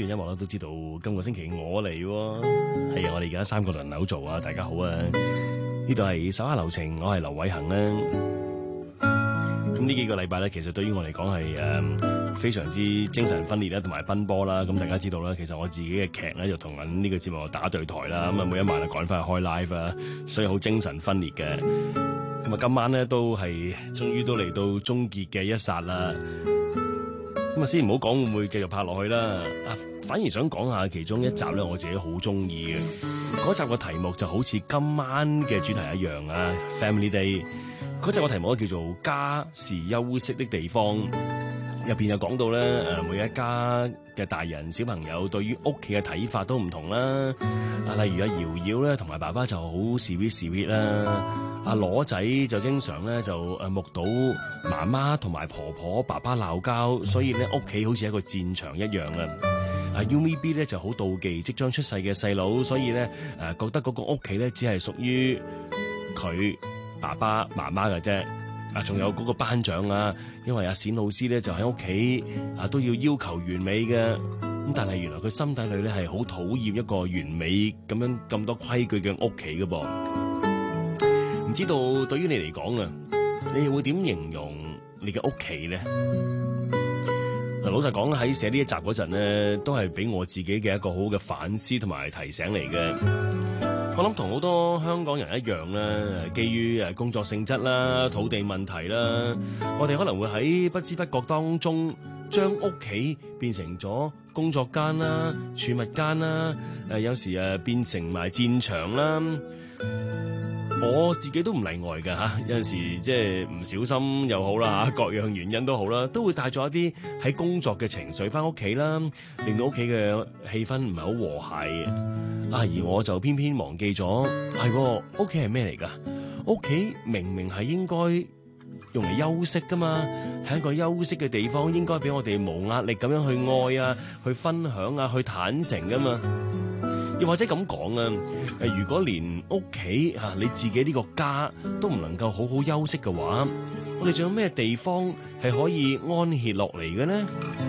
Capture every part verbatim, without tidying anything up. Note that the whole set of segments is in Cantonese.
段音樂咧，都知道今個星期我嚟喎，係啊，我哋而家三個輪流做啊，大家好啊！呢度係手下留情，我係劉偉恒啦。咁呢幾個禮拜咧，其實對於我嚟講係誒非常之精神分裂啦，同埋奔波啦。咁大家知道啦，其實我自己嘅劇咧就同緊呢個節目打對台啦。咁啊，每一晚啊趕翻去開 live 啦，所以好精神分裂嘅。咁啊，今晚咧都係終於都嚟到終結嘅一剎啦。咁啊，先唔好講會唔會繼續拍落去啦。啊，反而想講下其中一集咧，我自己好中意嘅嗰集嘅題目就好似今晚嘅主題一樣啊 ，Family Day。嗰集嘅題目叫做《家是休息的地方》，入邊又講到咧，誒，每一家嘅大人小朋友對於屋企嘅睇法都唔同啦。啊，例如阿瑤瑤咧，同埋爸爸就好 sweet sweet 啦。阿羅仔就經常咧就誒目睹媽媽同埋婆婆爸爸鬧交，所以咧屋企好似一個戰場一樣啊。阿 Umi B 咧就好妒忌即將出世嘅細佬，所以咧誒覺得嗰個屋企咧只係屬於佢爸爸媽媽嘅啫。啊，仲有嗰個班長啊，因為阿冼老師咧就喺屋企啊都要要求完美嘅，咁但係原來佢心底裏咧係好討厭一個完美咁樣咁多規矩嘅屋企嘅噃。唔知道對於你嚟講啊，你會點形容你嘅屋企咧？嗱，老實講喺寫呢一集嗰陣咧，都係俾我自己嘅一個好好嘅反思同埋提醒嚟嘅。我諗同好多香港人一樣啦，基於誒工作性質啦、土地問題啦，我哋可能會喺不知不覺當中將屋企變成咗工作間啦、儲物間啦，誒有時誒變成埋戰場啦。我自己都唔例外㗎嚇，有陣時即係唔小心又好啦嚇，各樣原因都好啦，都會帶咗一啲喺工作嘅情緒翻屋企啦，令到屋企嘅氣氛唔係好和諧啊。而我就偏偏忘記咗，係屋企係咩嚟㗎？屋企明明係應該用嚟休息㗎嘛，係一個休息嘅地方，應該俾我哋無壓力咁樣去愛啊，去分享啊，去坦誠㗎嘛。又或者咁講啊，誒，如果連屋企嚇你自己呢個家都唔能夠好好休息嘅話，我哋仲有咩地方係可以安歇落嚟嘅呢？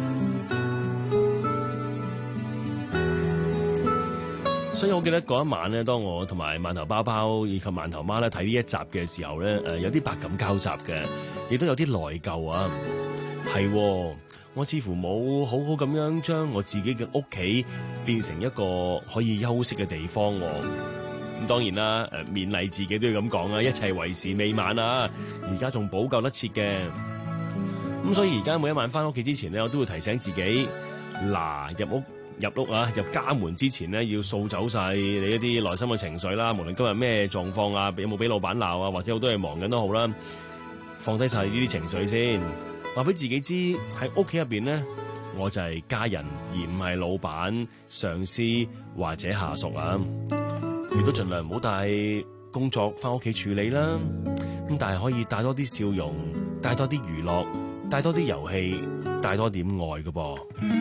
所以我記得嗰一晚咧，當我同埋饅頭包包以及饅頭媽咧睇呢一集嘅時候咧，誒有啲百感交集嘅，亦都有啲內疚啊，係。我似乎冇好好咁樣將我自己嘅屋企變成一個可以休息嘅地方。咁當然啦，誒勉勵自己都要咁講啊，一切為時未晚啊，而家仲補救得切嘅。咁所以而家每一晚翻屋企之前咧，我都會提醒自己，嗱，入屋入屋啊，入家門之前咧，要掃走晒你一啲內心嘅情緒啦。無論今日咩狀況啊，有冇俾老闆鬧啊，或者好多嘢忙緊都好啦，放低晒呢啲情緒先。話俾自己知喺屋企入邊咧，我就係家人，而唔係老闆、上司或者下屬啊。亦都盡量唔好帶工作翻屋企處理啦。咁但係可以帶多啲笑容，帶多啲娛樂，帶多啲遊戲，帶多點愛㗎噃。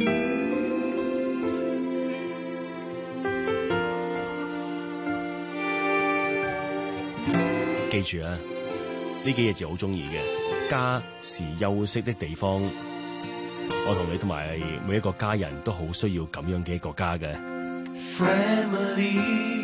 記住啊，呢幾個字好中意嘅。家是休息的地方，我同你同埋每一個家人都好需要咁樣嘅一個家嘅。 Family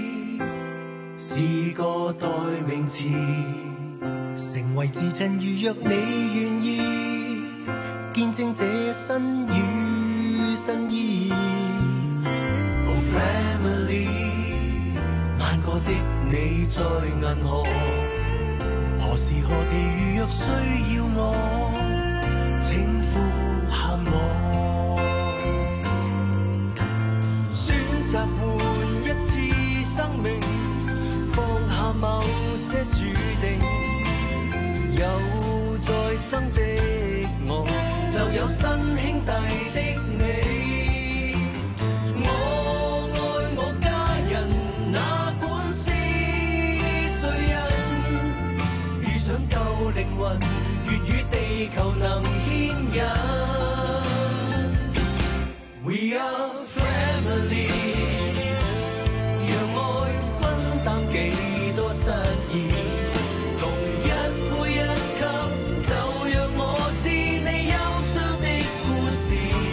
是個代名詞，成為至親如若你願意，見證這身與身意。Oh family， 晚過的你在銀河。何時何地如若需要我，請呼喊我。選擇換一次生命，放下某些注定，有再生的我，就有新兄弟的你。靈魂粵語地球能牽引 We are family， 讓愛分擔幾多失意，同一呼一吸，就讓我知你憂傷的故事。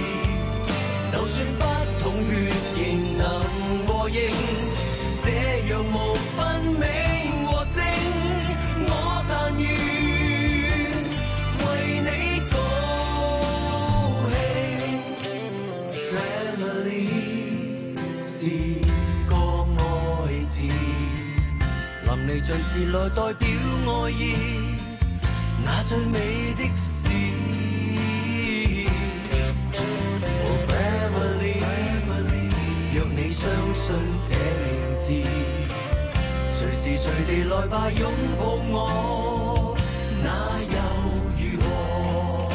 字，淋漓盡致來代表愛意，那最美的事。Oh family， 若你相信這名字，隨時隨地來吧擁抱我，那又如何？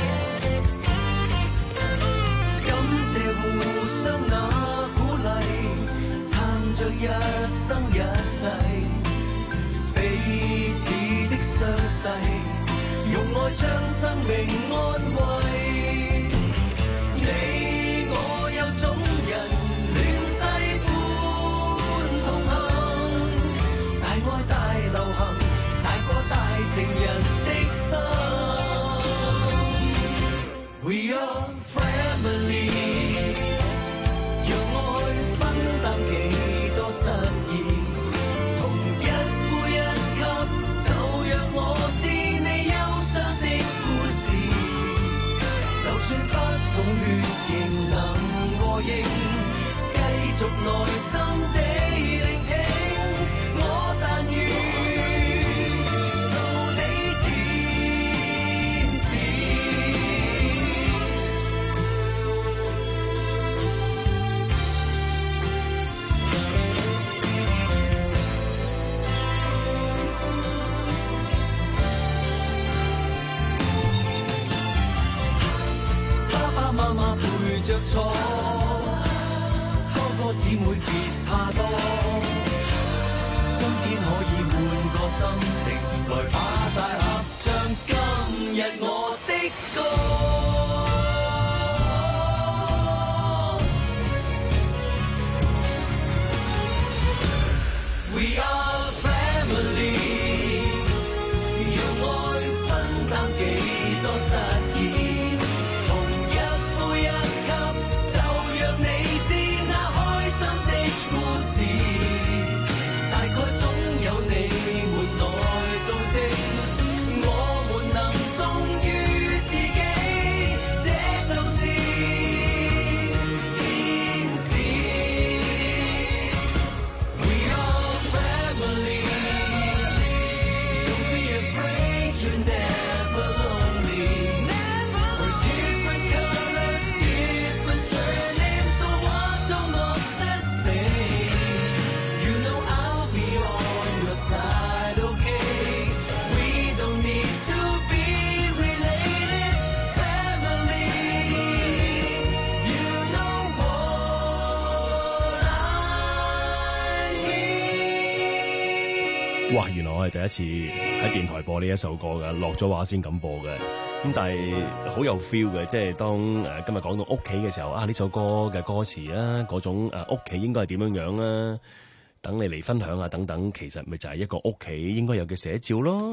感謝互相那鼓勵，撐着一生一世，彼此的傷勢，用愛將生命安慰。你我有種人亂世般同行，大愛大流行，大過大情人的心。We are family， 讓愛分擔幾多失意，同一呼一吸，就讓我知你憂傷的故事。就算不懂血型能和應，繼續耐心地聆聽，我但願做你天使。爸爸媽媽陪着坐，哥哥姊妹別怕多，今天可以換個心情，來把大合唱今日我的歌。We are family， 讓愛分擔幾多失意，同一呼一吸，就讓你知那開心的故事。大概總有你們來做證，我們能忠於自己，這就是天使。We are family， Don't be afraid, you're never lonely. We're different colors, different surnames, so what don't look the same. You know I'll be on your side, okay? We don't need to be related, family. You know what I mean. 哇！原來我係第一次喺電台播呢一首歌㗎，落咗畫先咁播嘅。咁但係好有 feel 嘅，即係當誒、呃、今日講到屋企嘅時候啊，呢首歌嘅歌詞啊，嗰種誒屋企應該係點樣樣啊，等你嚟分享啊等等，其實咪就係一個屋企應該有嘅寫照咯。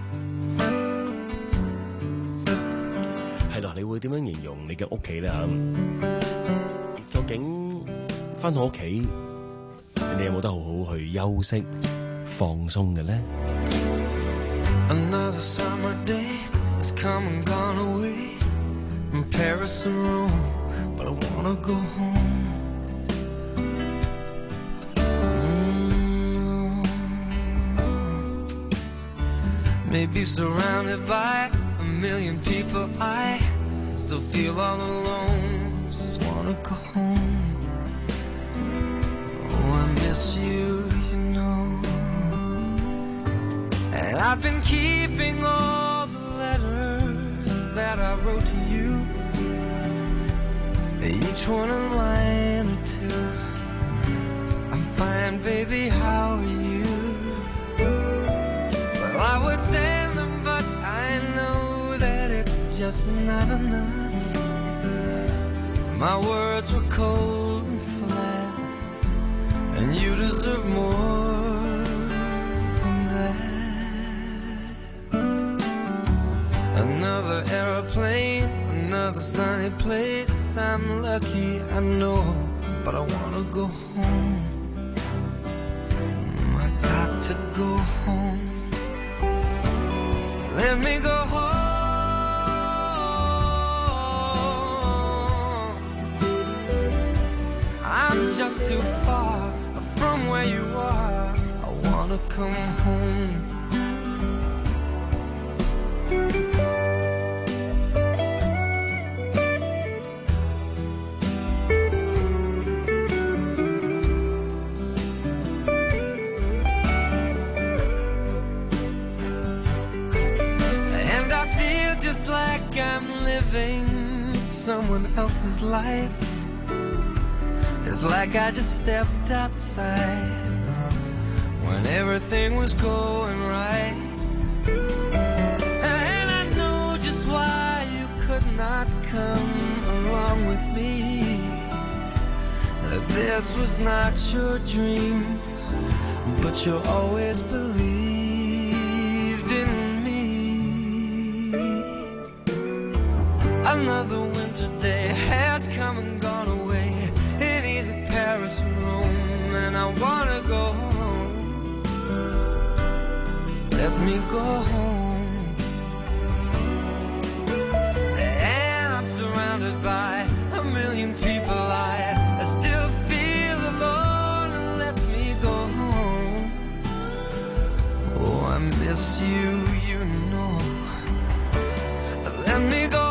係咯，你會點樣形容你嘅屋企咧？究竟翻到屋企，你有冇得好好去休息、放鬆嘅咧？ Another summer day has come and gone away from Paris and Rome, but I wanna go home. Mm. Maybe surrounded by a million people, I still feel all alone. Just wanna go home. Oh, I miss you, you know. And I've been keeping all the letters that I wrote to you, each one a line or two. I'm fine, baby, how are you? Well, I would send them, but I know that it's just not enough. My words were cold and flat, and you deserve more than that. Another airplane, another sunny place. I'm lucky, I know, but I wanna go home. I got to go home. Let me go home. I'm just too far from where you are. wanna come home. And I feel just like I'm living someone else's life. It's like I just stepped outside when everything was going right. And I know just why you could not come along with me. That this was not your dream, but you always believed in me. Another winter day has come and gone away in either Paris or Rome, and I wanna go home. Let me go home. And I'm surrounded by a million people. I, I still feel alone. Let me go home. Oh, I miss you, you know. Let me go home.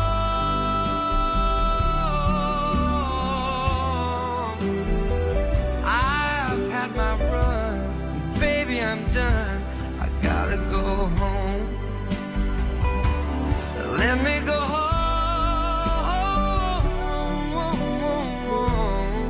My run, baby, I'm done. I gotta go home. Let me go home.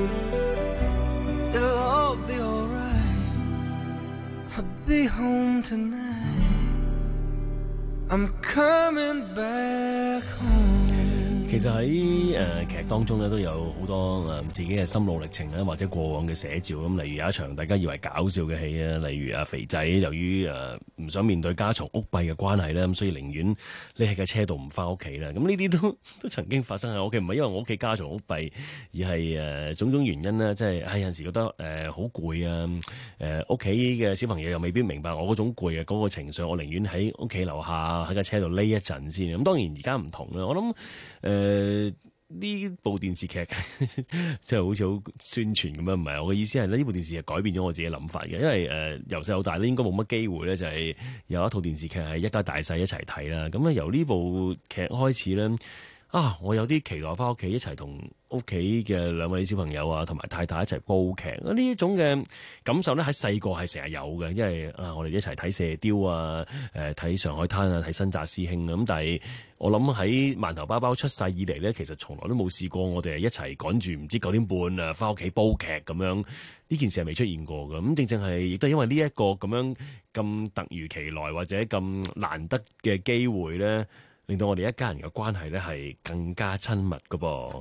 It'll all be alright. I'll be home tonight. I'm coming back home. 其實喺誒、呃、劇當中咧都有好多誒、呃、自己嘅心路歷程啦，或者過往嘅寫照咁。例如有一場大家以為搞笑嘅戲啊，例如阿肥仔由於誒唔想面對家嘈屋閉嘅關係咧，咁所以寧願匿喺架車度唔翻屋企啦。咁呢啲都都曾經發生喺我屋企，唔係因為我屋企家嘈屋閉，而係誒、呃、種種原因啦。即係係有陣時覺得誒好攰啊，誒屋企嘅小朋友又未必明白我嗰種攰嘅嗰個情緒，我寧願喺屋企樓下喺架車度匿一陣先。咁當然而家唔同啦，我諗誒。呃誒，呢部電視劇即係好似好宣傳咁樣，唔係我嘅意思係呢部電視劇改變咗我自己諗法嘅，因為誒由細到大咧應該冇乜機會咧，就係有一套電視劇係一家大細一齊睇啦。咁啊由呢部劇開始咧，啊我有啲期待翻屋企一齊同屋企嘅兩位小朋友啊，同埋太太一齊煲劇。呢一種嘅感受咧喺細個係成日有嘅，因為啊我哋一齊睇射雕啊，誒睇上海灘啊，睇新紮師兄啊。咁但係我諗喺饅頭包包出世以嚟咧，其實從來都冇試過我哋係一齊趕住唔知九點半啊翻屋企煲劇咁樣，呢件事係未出現過嘅。咁正正係亦都因為呢一個咁樣咁突如其來或者咁難得嘅機會咧，令到我哋一家人嘅關係咧係更加親密㗎噃。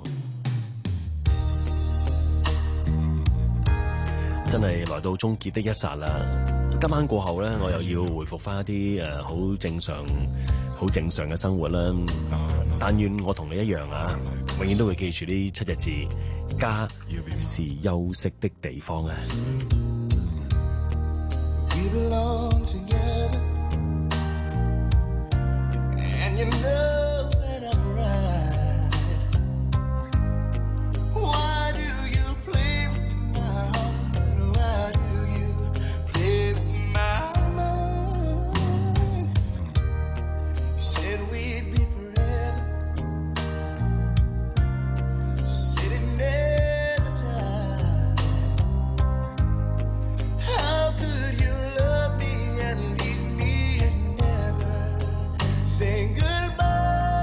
真係來到終結的一剎啦！今晚過後咧，我又要回復翻一啲誒好正常、好正常嘅生活啦。但願我同你一樣啊，永遠都會記住呢七隻字：家是休息的地方啊！ Saying goodbye.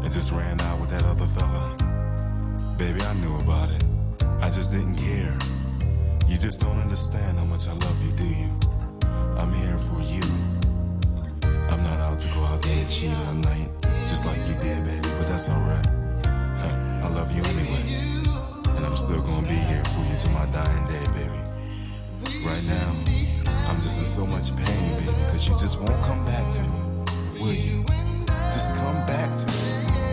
and just ran out with that other fella. Baby, I knew about it. I just didn't care. You just don't understand how much I love you, do you? I'm here for you. I'm not out to go out there and cheat at night, just like you did, baby, but that's alright. I love you anyway, and I'm still gonna be here for you till my dying day, baby. Right now, I'm just in so much pain, baby, cause you just won't come back to me, will you? Just come back to me.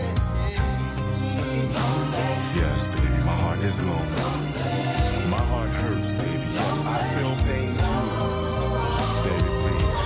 Yes, baby, my heart is lonely. My heart hurts, baby. Yes, I feel pain too. Baby, please.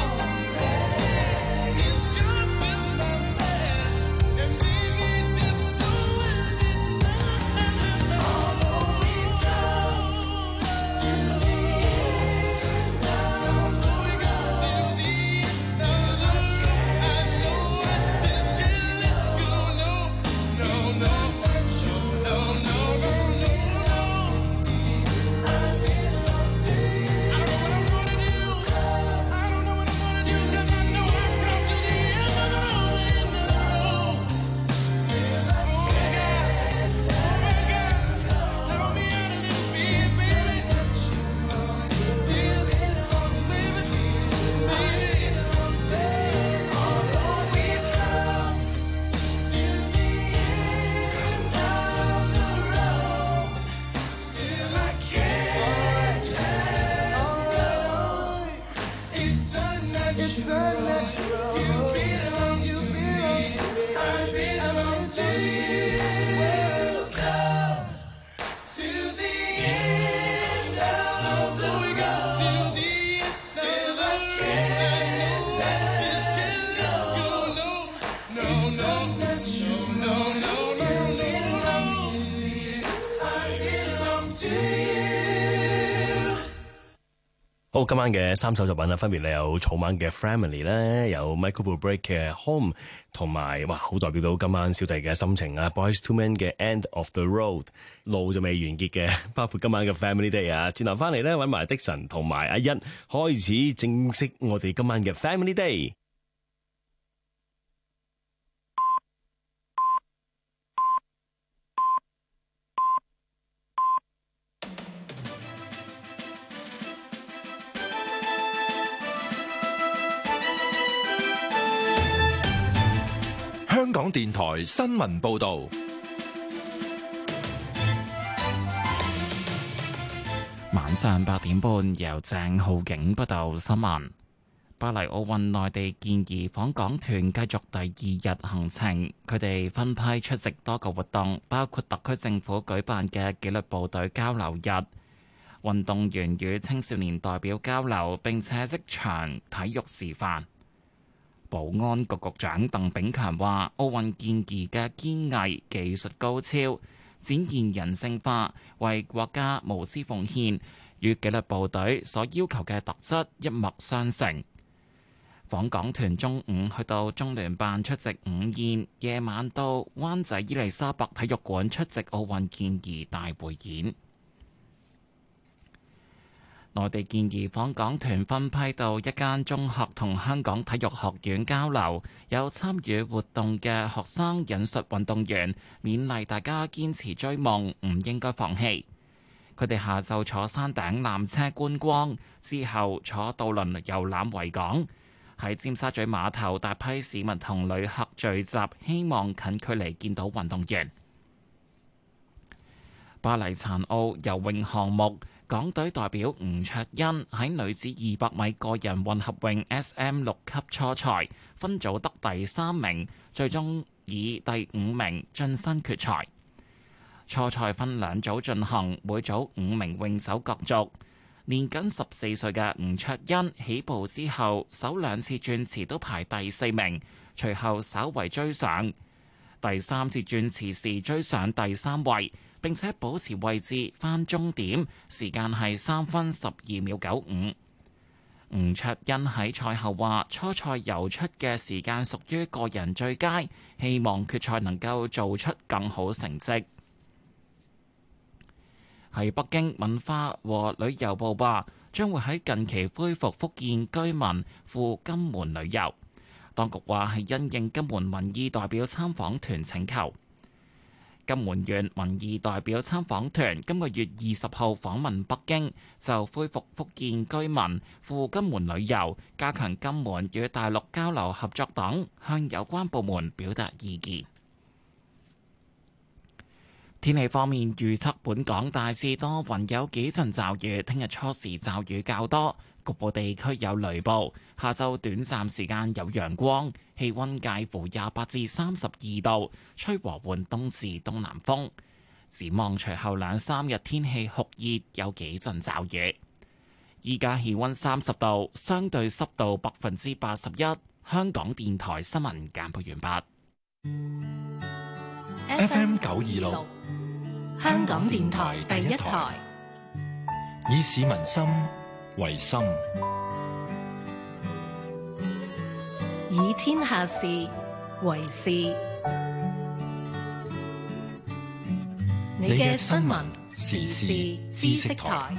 好，今晚嘅三首作品啊，分別你有草蜢嘅 Family 咧，有 Michael Bublé 嘅 Home， 同埋哇，好代表到今晚小弟嘅心情啊 ！Boyz two Men 嘅 End of the Road， 路就未完結嘅，包括今晚嘅 Family Day 啊！轉頭翻嚟咧，揾埋的神同埋阿一開始正式我哋今晚嘅 Family Day。 香港電台新聞報導， 晚上八點半由鄭浩景報道新聞。巴黎奧運內地建議訪港團繼續第二日行程，佢哋分批出席多個活動，包括特區政府舉辦嘅紀律部隊交流日，運動員與青少年代表交流，並且即場體育示範。保安局局長鄧炳強話：奧運健兒嘅堅毅、技術高超，展現人性化，為國家無私奉獻，與紀律部隊所要求嘅特質一脈相承。訪港團中午去到中聯辦出席午宴，夜晚到灣仔伊利沙伯體育館出席奧運健兒大會演。內地建議訪港團分批到一間中學同香港體育學院交流，有參與活動嘅學生引述運動員，勉勵大家堅持追夢，唔應該放棄。佢哋下晝坐山頂纜車觀光，之後坐渡輪遊覽維港。喺尖沙咀碼頭，大批市民同旅客聚集，希望近距離見到運動員。巴黎殘奧游泳項目，港隊代表吳卓恩喺女子二百米個人混合泳 S M 六級初賽分組得第三名，最終以第五名晉身決賽。初賽分兩組進行，每組五名泳手角逐。年僅十四歲嘅吳卓恩起步之後，首兩次轉池都排第四名，隨後稍為追上。第三次轉池時追上第三位，並且保持位置返終點，時間係三分十二秒九五。吳卓恩喺賽後話：初賽游出嘅時間屬於個人最佳，希望決賽能夠做出更好成績。喺北京，文化和旅遊部話將會喺近期恢復福建居民赴金門旅遊。 當局話係因應金門民意代表參訪團請求。金門縣民意代表參訪團今個月二十號訪問北京，就恢復福建居民赴金門旅遊、加強金門與大陸交流合作等，向有關部門表達意見。天氣方面預測，本港大致多雲，有幾陣驟雨。聽日初時驟雨較多，局部地區有雷暴。下晝短暫時間有陽光，氣溫介乎廿八至三十二度，吹和緩東至東南風。展望隨後兩三日天氣酷熱，有幾陣驟雨。依家氣溫三十度，相對濕度百分之八十一。香港電台新聞簡報完畢。 F M 九二六， 香港電台第一台， 以市民心為心， 以天下事為事。你嘅新聞時事知識台，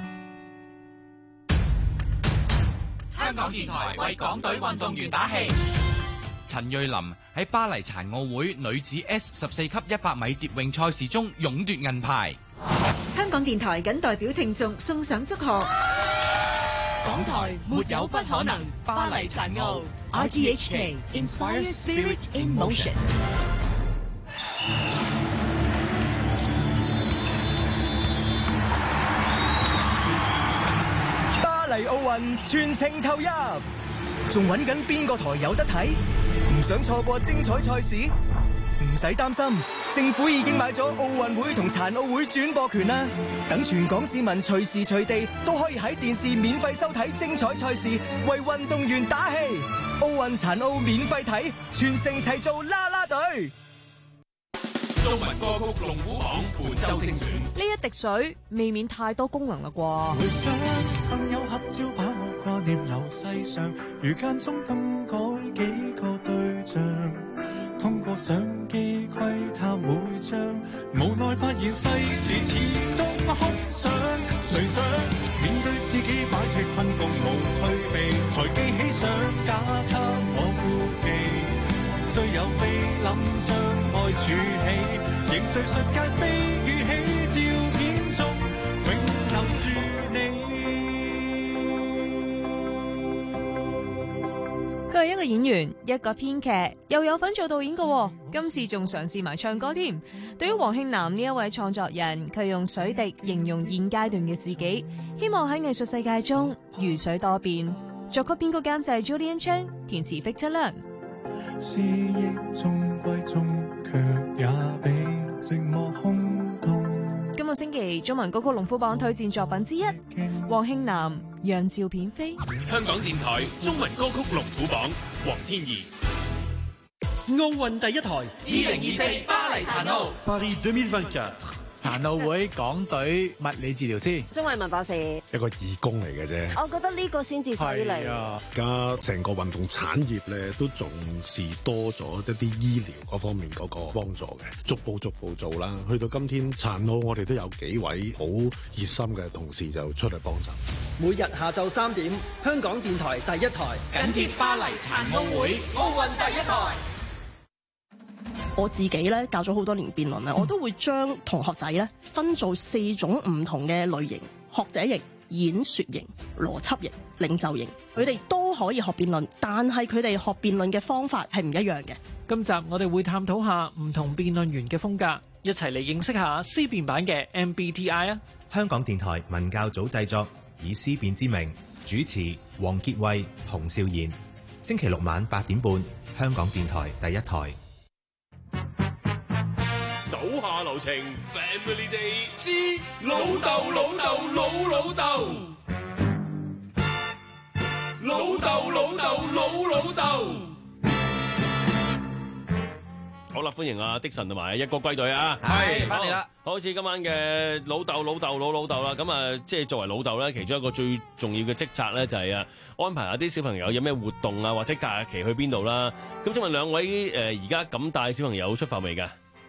香港電台為港隊運動員打氣。陳瑞琳喺巴黎殘奧會女子 S 十四級一百米蝶泳賽事中勇奪銀牌。 香港電台謹代表聽眾送上祝賀。 港台沒有不可能，巴黎殘奧 R T H K Inspire Spirit in Motion。 巴黎奧運全程投入，仲揾緊邊個台有得睇？唔想錯過精彩賽事？唔使擔心，政府已經買咗奧運會同殘奧會轉播權啦，等全港市民隨時隨地都可以喺電視免費收睇精彩賽事，為運動員打氣。奧運殘奧免費睇，全城齊做啦啦隊。 中文歌曲龍虎榜本周精選。 呢一滴水未免太多功能啦啩。 回想朋友合照，把我掛念留世上，如間中更改幾個對象，通過相機窺探每張，無奈發現世事始終空想，誰想面對自己擺脫困局無退避，才記起想假給我顧忌。雖有菲林將愛儲起，凝聚世界飛與起，照片中永留住你。 佢係一個演員，一個編劇，又有份做導演嘅，今次仲嘗試埋唱歌添。對於黃慶南呢一位創作人，佢用水滴形容現階段嘅自己，希望喺藝術世界中如水多變。作曲編曲監製 Julian Chan， 填詞 Victor Lam。 思憶中歸中，卻也被寂寞空洞。 今個星期中文歌曲龍虎榜推薦作品之一，黃慶南《讓照片飛》。 香港電台中文歌曲龍虎榜，黃天怡。 奧運第一台， 二零二四巴黎殘奧。 Paris 二零二四。殘奧會港隊物理治療師， 鍾慧文博士， 一個義工嚟嘅啫。 我覺得呢個先至犀利。 而家成個運動產業咧都重視多咗一啲醫療嗰方面嗰個幫助嘅，逐步逐步做啦。去到今天殘奧，我哋都有幾位好熱心嘅同事就出嚟幫手。 每日下晝三點，香港電台第一台緊貼巴黎殘奧會，奧運第一台。 我自己咧教咗好多年辯論咧，我都會將同學仔咧分做四種唔同嘅類型：學者型、演說型、邏輯型、領袖型。佢哋都可以學辯論，但係佢哋學辯論嘅方法係唔一樣嘅。 今集我哋會探討下唔同辯論員嘅風格，一齊嚟認識下思辨版嘅 M B T I 啊！ 香港電台文教組製作，以思辨之名主持黃傑慧、洪少賢。星期六晚八點半，香港電台第一台。 手下留情 ，Family Day 之老豆老豆老老豆，老豆老豆老老豆。 好啦，歡迎阿的神同埋一哥歸隊啊！ 係翻嚟啦， 好似今晚嘅老豆老豆老老豆啦，咁啊，即係作為老豆咧，其中一個最重要嘅職責咧，就係啊安排下啲小朋友有咩活動啊，或者假期去邊度啦。咁請問兩位誒而家咁帶小朋友出發未㗎？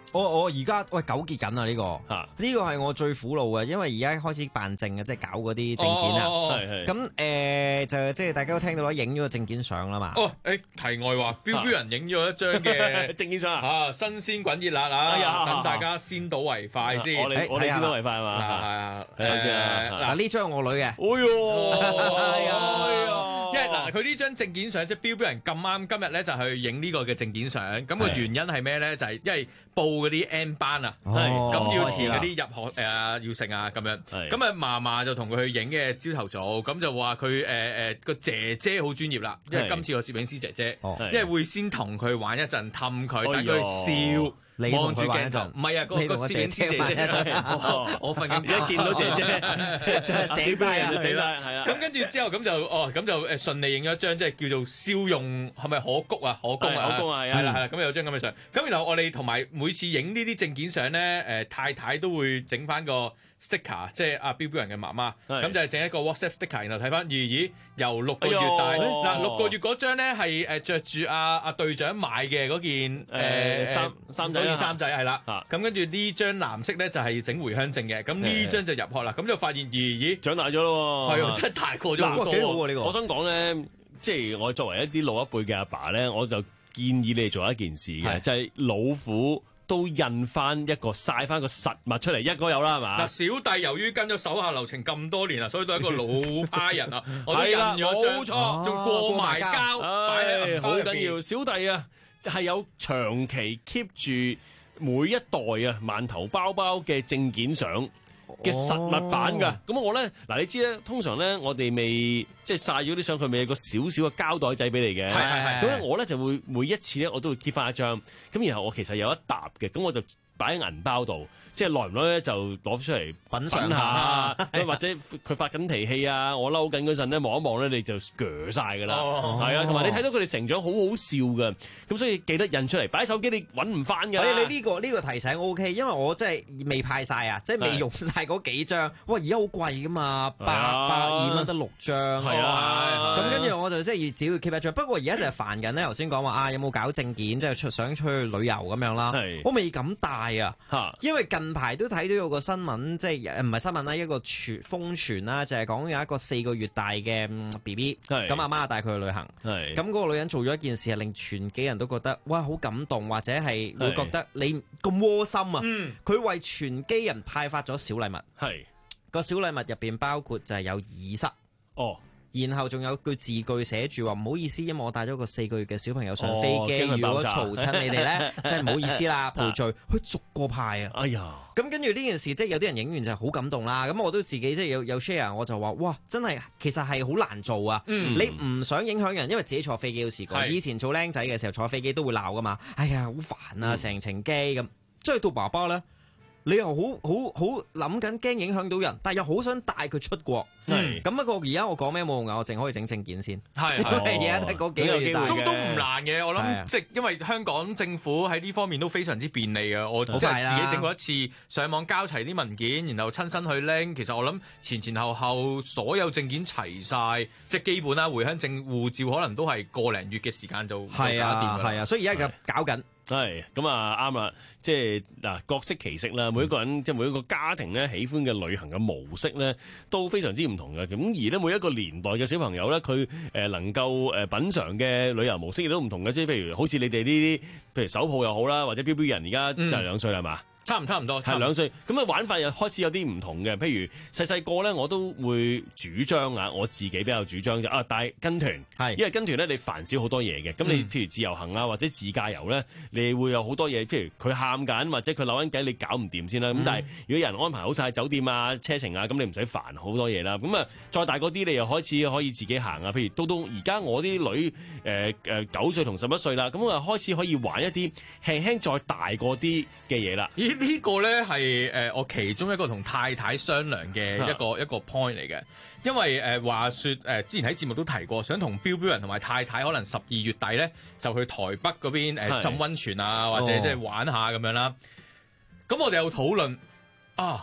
我我而家喂糾結緊啊呢個，呢個係我最苦惱嘅，因為而家開始辦證啊，即係搞嗰啲證件啊。 哦咁誒就即係大家都聽到啦，影咗個證件相啦嘛。 哦，誒題外話，標標人影咗一張嘅證件相啊，新鮮滾熱辣啊，等大家先睹為快先。 我哋我哋先睹為快係嘛？ 係啊， 睇下先啊。 嗱呢張我女嘅。 哎呀， 哎呀，因為嗱佢呢張證件相即係標標人咁啱今日咧就去影呢個嘅證件相，咁個原因係咩咧？就係因為報嗰啲 N 班啊，咁要填嗰啲入學誒要成啊咁樣，咁啊嫲嫲就同佢去影嘅朝頭早，咁就話佢誒誒個姐姐好專業啦，因為今次個攝影師姐姐，因為會先同佢玩一陣，氹佢，等佢笑。 你望住同佢玩一陣鏡頭，唔係啊，嗰個攝影師姐姐，我瞓緊覺， 一見到姐姐真係死晒啊， 死晒，係啊。 咁跟住之後咁就哦，咁就誒順利影咗一張，即係叫做笑容係咪可谷啊？可谷啊， 可谷啊，係係啦係啦，咁有張咁嘅相。咁然後我哋同埋每次影呢啲證件相咧，誒太太都會整翻個 sticker， 即係阿標標人嘅媽媽，咁就係整一個 WhatsApp sticker，然後睇翻，咦咦，由六個月大嗱六個月嗰張咧係誒著住阿阿隊長買嘅嗰件誒衫衫仔。 件衫仔係啦，咁跟住呢張藍色咧就係整回鄉證嘅，咁呢張就入學啦，咁就發現咦咦長大咗咯喎， 係啊，真係大個咗好多， 幾好喎呢個。 我想講咧，即係我作為一啲老一輩嘅阿爸咧，我就建議你哋做一件事嘅，就係老虎都印翻一個曬翻個實物出嚟，一個有啦係嘛？ 嗱，小弟由於跟咗手下留情咁多年啦，所以都係一個老派人啊，我都印咗張， 冇錯， 仲過埋膠，擺喺好緊要，小弟啊！係有長期 keep 住每一代啊饅頭包包嘅證件相嘅實物版㗎，咁、哦、我咧嗱你知咧，通常咧我哋未即係曬咗啲相，佢咪有個少少嘅膠袋仔俾你嘅， 係係係。 咁咧我咧就會每一次咧我都會 keep 翻一張，咁然後我其實有一沓嘅，咁我就擺喺銀包度，即係耐唔耐咧就攞出嚟品嚐下，或者佢發緊脾氣啊，我嬲緊嗰陣咧望一望咧你就鋸晒㗎啦，係啊，同埋你睇到佢哋成長好好笑㗎，咁所以記得印出嚟，擺喺手機你揾唔翻㗎。 誒你呢個呢個提醒 O K，因為我真係未派晒啊，即係未用晒嗰幾張，哇而家好貴㗎嘛，百百二蚊得六張， 係啊， 咁跟住我就即係只要 keep 一張，不過而家就係煩緊咧，頭先講話啊有冇搞證件，即係出想出去旅遊咁樣啦，我未敢帶啊，因為近排都睇到有個新聞，即係唔係新聞啦，一個傳瘋傳啦，就係講有一個四個月大嘅 B B， 咁阿媽帶佢去旅行，咁嗰個女人做咗一件事係令全機人都覺得哇好感動，或者係會覺得你咁窩心啊，佢為全機人派發咗小禮物， 係個小禮物入邊包括就係有耳塞，哦。然後仲有句字句寫住話唔好意思，因為我帶咗個四個月嘅小朋友上飛機，哦、如果嘈親你哋咧，真係唔好意思啦，賠罪。佢逐個派啊！ 哎呀！ 咁跟住呢件事，即係有啲人影完就好感動啦。咁我都自己即係有有 share，我就話哇，真係其實係好難做啊！嗯、你唔想影響人，因為自己坐飛機都試過。以前做僆仔嘅時候坐飛機都會鬧噶嘛。哎呀，好煩啊，成程機咁。即係到爸爸咧。你又好好好諗緊驚影響到人，但係又好想帶佢出國。咁不過而家我講咩冇用㗎，我淨可以整證件先。係係，而家得嗰幾個月大都都唔難嘅。我諗即係因為香港政府喺呢方面都非常之便利嘅。我即係自己整過一次，上網交齊啲文件，然後親身去拎。其實我諗前前後後所有證件齊晒，即係基本啦，回鄉證、護照可能都係個零月嘅時間就搞掂㗎。 係啊，所以而家搞緊。 係咁啊，啱啦，即係嗱，各色其色啦。每一個人即係每一個家庭咧，喜歡嘅旅行嘅模式咧，都非常之唔同嘅。咁而咧，每一個年代嘅小朋友咧，佢誒能夠誒品嚐嘅旅遊模式亦都唔同嘅。即係譬如好似你哋呢啲，譬如手抱又好啦，或者標標人而家就係兩歲啦，係嘛？ 差唔差唔多， 係兩歲，咁啊玩法又開始有啲唔同嘅。譬如細細個咧，我都會主張啊，我自己比較主張嘅啊，帶跟團，係因為跟團咧你煩少好多嘢嘅。咁你譬如自由行啊，或者自駕遊咧，你會有好多嘢。譬如佢喊緊或者佢扭緊計，你搞唔掂先啦。咁、嗯、但係如果有人安排好晒酒店啊、車程啊，咁你唔使煩好多嘢啦。咁啊，再大嗰啲你又開始可以自己行啊。譬如到到而家我啲女誒誒九歲同十一歲啦，咁啊開始可以玩一啲輕輕再大個啲嘅嘢啦。 呢個咧係誒我其中一個同太太商量嘅一個一個 point 嚟嘅，因為誒、呃、話説誒、呃、之前喺節目都提過，想同標標人同埋太太可能十二月底咧就去台北嗰邊、呃、浸溫泉啊，或者即係玩下咁樣啦。咁、哦、我哋有討論啊，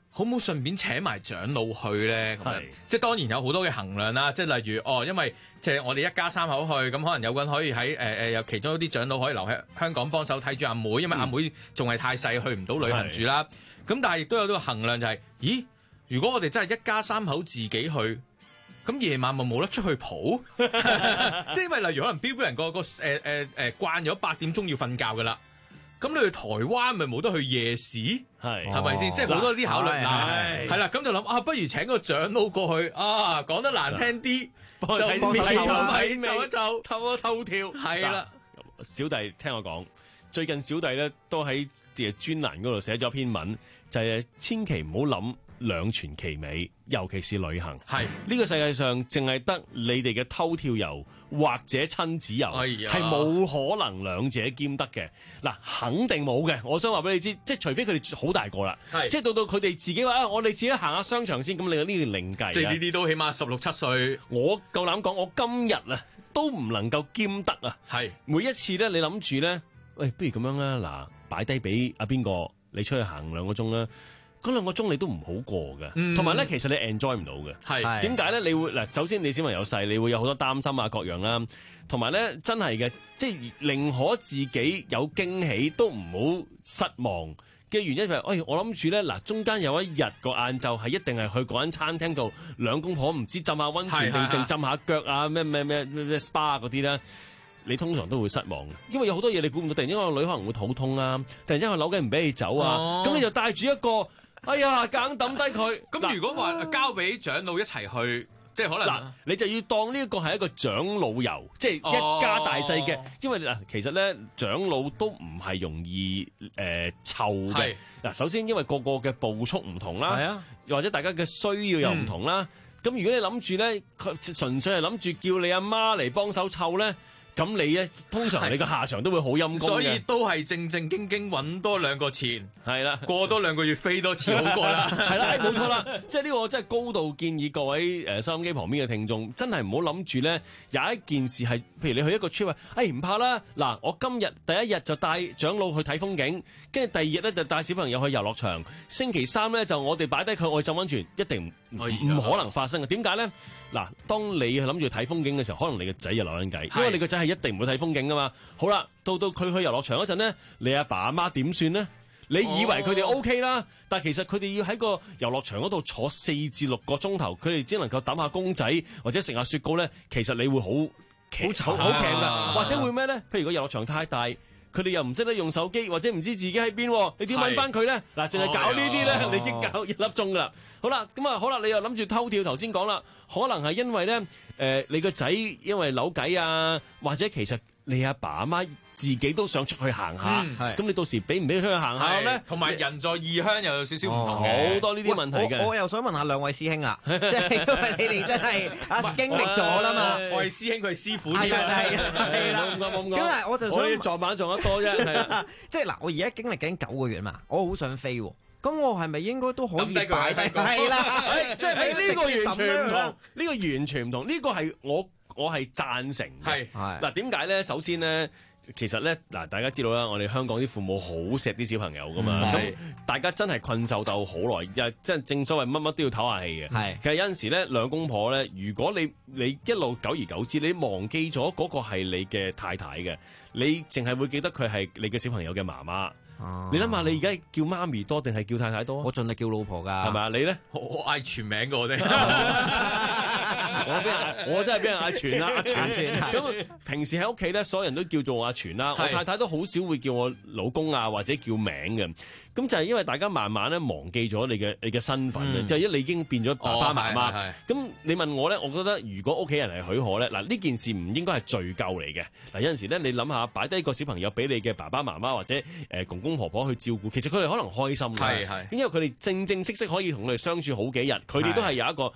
好唔好順便請埋長老去咧？咁樣即係當然有好多嘅衡量啦，即係例如哦，因為即係我哋一家三口去，咁可能有個人可以喺誒誒，有其中一啲長老可以留喺香港幫手睇住阿妹，因為阿妹仲係太細，去唔到旅行住啦。咁但係亦都有呢個衡量就係、是，咦？如果我哋真係一家三口自己去，咁夜晚咪冇得出去蒲？即係因為例如可能標標人個個誒誒誒慣咗八點鐘要瞓覺噶啦。咁你去台灣咪冇得去夜市，係係咪先？即係好多啲考慮，嗱係啦，咁就諗啊，不如請個長老過去啊，講得難聽啲，就睇睇就就偷一偷跳， 係啦。 小弟聽我講，最近小弟咧都喺嘅專欄嗰度寫咗篇文，就係千祈唔好諗兩全其美，尤其是旅行。係呢個世界上淨係得你哋嘅偷跳遊或者親子遊，係冇可能兩者兼得嘅。嗱，肯定冇嘅。我想話俾你知，即係除非佢哋好大個啦，即係到到佢哋自己話啊，我哋自己行下商場先。咁你呢個另計。 即係呢啲都起碼十六七歲。 我夠膽講，我今日啊都唔能夠兼得啊。係每一次咧，你諗住咧，喂，不如咁樣啦，嗱，擺低俾阿邊個，你出去行兩個鐘啦。嗰兩個鐘你都唔好過嘅，同埋咧其實你 enjoy 唔到嘅。係點解咧？你會嗱，首先你小朋友細，你會有好多擔心啊各樣啦，同埋咧真係嘅，即係寧可自己有驚喜都唔好失望嘅原因就係、是，哎，我諗住咧嗱，中間有一日個晏晝係一定係去嗰間餐廳度，兩公婆唔知浸下溫泉定定浸下腳啊咩咩咩咩 SPA 嗰啲咧。你通常都會失望嘅，因為有好多嘢你估唔到，突然之間個女可能會肚痛啊，突然之間個扭計唔俾你走啊，咁、哦、你就帶住一個，哎呀，硬抌低佢。 咁如果話交俾長老一齊去，即係可能嗱，你就要當呢一個係一個長老遊，即係一家大細嘅、哦，因為嗱，其實咧長老都唔係容易誒湊嘅。嗱，首先因為個個嘅步速唔同啦，係啊，或者大家嘅需要又唔同啦，咁、嗯、如果你諗住咧，佢純粹係諗住叫你阿媽嚟幫手湊咧。咁你咧，通常你個下場都會好陰功嘅， 所以都係正正經經揾多兩個錢，係啦，過多兩個月飛多次好過啦， 係啦，冇錯啦，即係呢個我真係高度建議各位誒收音機旁邊嘅聽眾，真係唔好諗住咧有一件事係，譬如你去一個 trip 啊，誒唔怕啦，嗱我今日第一日就帶長老去睇風景，跟住第二日咧就帶小朋友去遊樂場，星期三咧就我哋擺低佢我去浸溫泉，一定唔唔可能發生嘅，點解咧？嗱，當你諗住睇風景嘅時候，可能你個仔又扭緊計，因為你個仔係一定唔會睇風景噶嘛。好啦，到到佢去遊樂場嗰陣咧，你阿爸阿媽點算咧？你以為佢哋 O K 啦，但係其實佢哋要喺個遊樂場嗰度坐四至六個鐘頭，佢哋只能夠揼下公仔或者食下雪糕咧。其實你會好好醜好平㗎，或者會咩咧？譬如個遊樂場太大。佢哋又唔識得用手機，或者唔知自己喺邊，你點揾翻佢咧？嗱，淨係搞呢啲咧，你已經搞一粒鐘噶啦。好啦，咁啊，好啦，你又諗住偷跳，頭先講啦，可能係因為咧，誒、呃，你個仔因為扭計啊，或者其實你阿爸阿媽自己都想出去行下，咁、嗯、你到時俾唔俾佢出去行下咧？同埋人在異鄉又有少少唔同，好、哦、多呢啲問題嘅。 我，我又想問下兩位師兄啦，即係因為你哋真係啊經歷咗啦嘛。 我係師兄，佢係師傅。 係係係啦。咁但係我就想， 我撞板撞得多啫。係即係嗱，我而家經歷緊九個月嘛，我好想飛喎。咁我係咪應該都可以擺低？係啦， 即係呢個完全唔同，呢、呢個完全唔同，呢、呢個係我我係贊成嘅。係嗱，點解咧？首先咧。其實咧，嗱，大家知道啦，我哋香港啲父母好錫啲小朋友噶嘛，咁大家真係困獸鬥好耐，又即係正所謂乜乜都要唞下氣嘅。係，其實有陣時咧，兩公婆咧，如果你你一路久而久之，你忘記咗嗰個係你嘅太太嘅，你淨係會記得佢係你嘅小朋友嘅媽媽。啊、你諗下，你而家叫媽咪多定係叫太太多？ 我盡力叫老婆㗎， 係咪啊？你咧？ 我我嗌全名嘅我哋。 我俾人，我真係俾人嗌全啦，阿全。咁平時喺屋企咧，所有人都叫做阿全啦。我太太都好少會叫我老公啊，或者叫名嘅。咁就係因為大家慢慢咧忘記咗你嘅你嘅身份咧，嗯、就係一你已經變咗爸爸媽媽。咁、哦、你問我咧，我覺得如果屋企人係許可咧，嗱呢件事唔應該係罪咎嚟嘅。嗱有陣時咧，你諗下擺低個小朋友俾你嘅爸爸媽媽或者誒、呃、公公婆婆去照顧，其實佢哋可能開心嘅。係係。因為佢哋正正式式可以同佢哋相處好幾日，佢哋都係有一個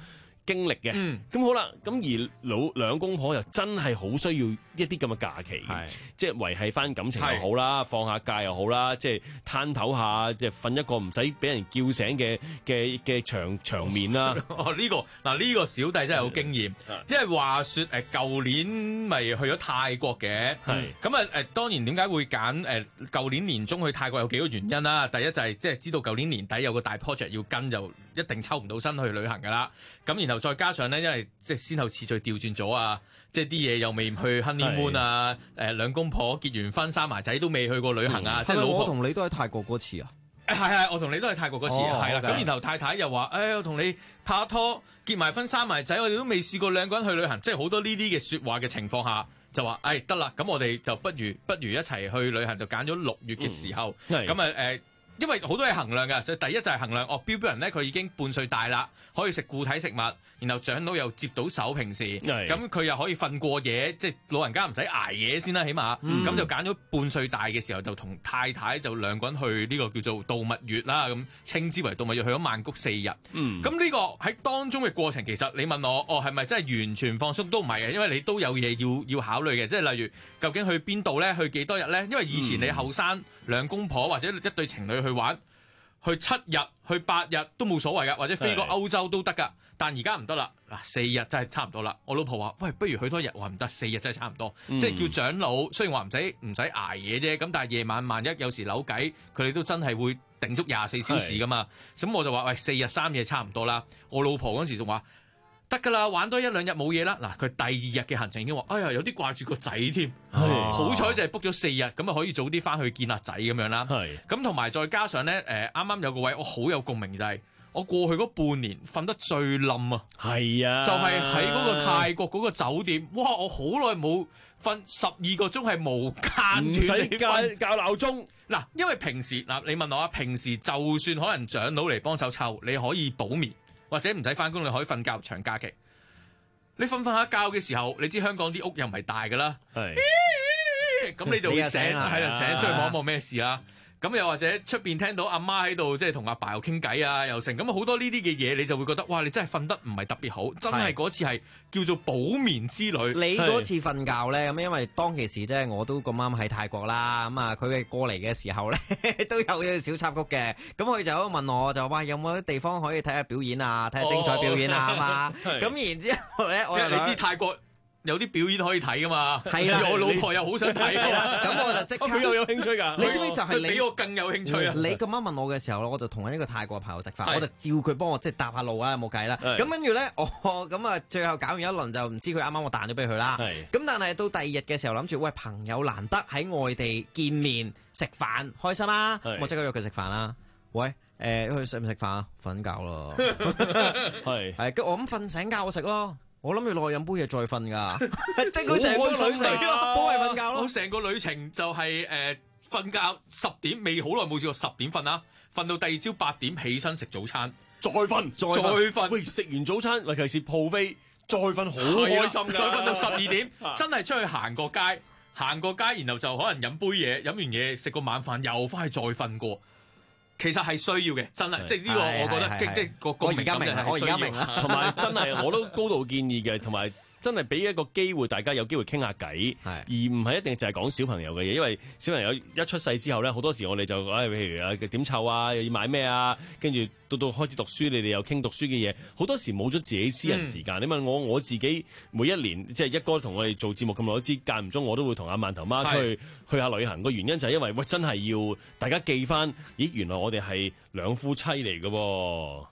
經歷嘅。咁、嗯、好啦，咁而老兩公婆又真係好需要一啲咁嘅假期，即係維係翻感情又好啦，放下假又好啦，即係攤唞下，即係瞓一個唔使俾人叫醒嘅嘅嘅場場面啦。 哦，呢、呢個嗱呢、呢個小弟真係好經驗，因為話說誒舊年咪去咗泰國嘅，咁啊誒當然點解會揀誒舊年年中去泰國有幾個原因啦。第一就係即係知道舊年年底有個大 project 要跟，就一定抽唔到身去旅行㗎啦。咁然後再加上咧，因為即係先後次序調轉咗啊，即係啲嘢又未去 honeymoon 啊，誒兩公婆結完婚生埋仔都未去過旅行啊， 嗯、 即係老婆我同你都喺泰國嗰次啊。 誒係係，我同你都係泰國嗰次，係啦、哦。咁、okay. 然後太太又話：誒、哎、我同你拍拖、結埋婚、生埋仔，我哋都未試過兩個人去旅行，即係好多呢啲嘅説話嘅情況下，就話誒得啦，咁、哎、我哋就不如不如一齊去旅行，就揀咗六月嘅時候，咁啊誒。因為好多嘢衡量㗎，所以第一就係衡量哦，標標人咧佢已經半歲大啦，可以食固體食物，然後長到又接到手，平時咁佢又可以瞓過夜，即係老人家唔使捱夜先啦，起碼咁、嗯、就揀咗半歲大嘅時候，就同太太就兩個人去呢個叫做度蜜月啦，咁稱之為度蜜月，去咗曼谷四日。咁、嗯、呢個喺當中嘅過程，其實你問我哦係咪真係完全放鬆都唔係嘅，因為你都有嘢要要考慮嘅，即係例如究竟去邊度咧，去幾多日咧？因為以前你後生兩公婆或者一對情侶去玩，去七日、去八日都冇所謂噶，或者飛過歐洲都得噶。但而家唔得啦，嗱四日真係差唔多啦。我老婆話：喂，不如去多日，我話唔得，四日真係差唔多。嗯、即係叫長老，雖然話唔使唔使捱夜啫，咁但係夜晚萬一有時扭計，佢哋都真係會定足廿四小時噶嘛。咁我就話：喂，四日三夜差唔多啦。我老婆嗰時仲話：得㗎啦，玩多一兩日冇嘢啦。嗱，佢第二日嘅行程已經話：哎呀，有啲掛住個仔添。好彩就係 book 咗四日，咁啊可以早啲翻去見阿仔咁樣啦。咁同埋再加上咧，誒啱啱有個位我好有共鳴就係、是。我過去嗰半年瞓得最冧啊！係啊，就係喺嗰個泰國嗰個酒店，哇！我好耐冇瞓十二個鐘係無間斷，唔使校校鬧鐘。嗱，因為平時嗱，你問我啊，平時就算可能長老嚟幫手湊，你可以補眠或者唔使翻工，你可以瞓覺長假期。你瞓瞓下覺嘅時候，你知香港啲屋又唔係大㗎啦，咁你就會醒，係啦，醒出去望一望咩事啦。咁又或者出邊聽到阿媽喺度，即係同阿爸又傾偈啊，又成咁好多呢啲嘅嘢，你就會覺得哇！你真係瞓得唔係特別好，真係嗰次係叫做補眠之旅。 你嗰次瞓覺咧，咁因為當其時即係我都咁啱喺泰國啦，咁啊佢哋過嚟嘅時候咧都有啲小插曲嘅，咁佢就問我就話有冇啲地方可以睇下表演啊，睇下精彩表演啊嘛，咁、哦、然之後咧，我你知泰國有啲表演可以睇噶嘛？係啦，我老婆又好想睇， 咁我就即刻佢又有興趣㗎。 你知唔知就係你比我更有興趣啊？ 你咁啱問我嘅時候，我就同緊一個泰國朋友食飯，我就照佢幫我即係搭下路啊，有冇計啦？咁跟住咧，我咁啊，最後搞完一輪就唔知佢啱啱我彈咗俾佢啦。咁但係到第二日嘅時候諗住，喂，朋友難得喺外地見面食飯，開心啊！我即刻約佢食飯啦。喂，誒去食唔食飯啊？瞓覺咯。係係，跟我咁瞓醒覺我食咯。我諗住落去飲杯嘢再瞓㗎，即係佢成個旅程都係瞓覺咯。 我成個旅程就係誒瞓覺十點，未好耐冇試過十點瞓啦，瞓到第二朝八點起身食早餐， 再瞓再瞓。喂，食完早餐，尤其是鋪飛，再瞓好開心㗎。 再瞓到十二點，真係出去行個街，行個街，然後就可能飲杯嘢，飲完嘢食個晚飯，又翻去再瞓過。其實係需要嘅，真係，即係呢個我覺得，即係個個我而家明啦，我而家明啦， 同埋真係我都高度建議嘅，同埋真係俾一個機會大家有機會傾下偈，而唔係一定就係講小朋友嘅嘢，因為小朋友一出世之後咧，好多時我哋就誒，譬如啊點湊啊，又要買咩啊，跟住到到開始讀書，你哋又傾讀書嘅嘢，好多時冇咗自己私人時間。嗯、你問我我自己每一年即係一哥同我哋做節目咁耐，都知間唔中我都會同阿饅頭媽出去去下旅行。個原因就係因為喂真係要大家記翻，咦原來我哋係兩夫妻嚟嘅喎。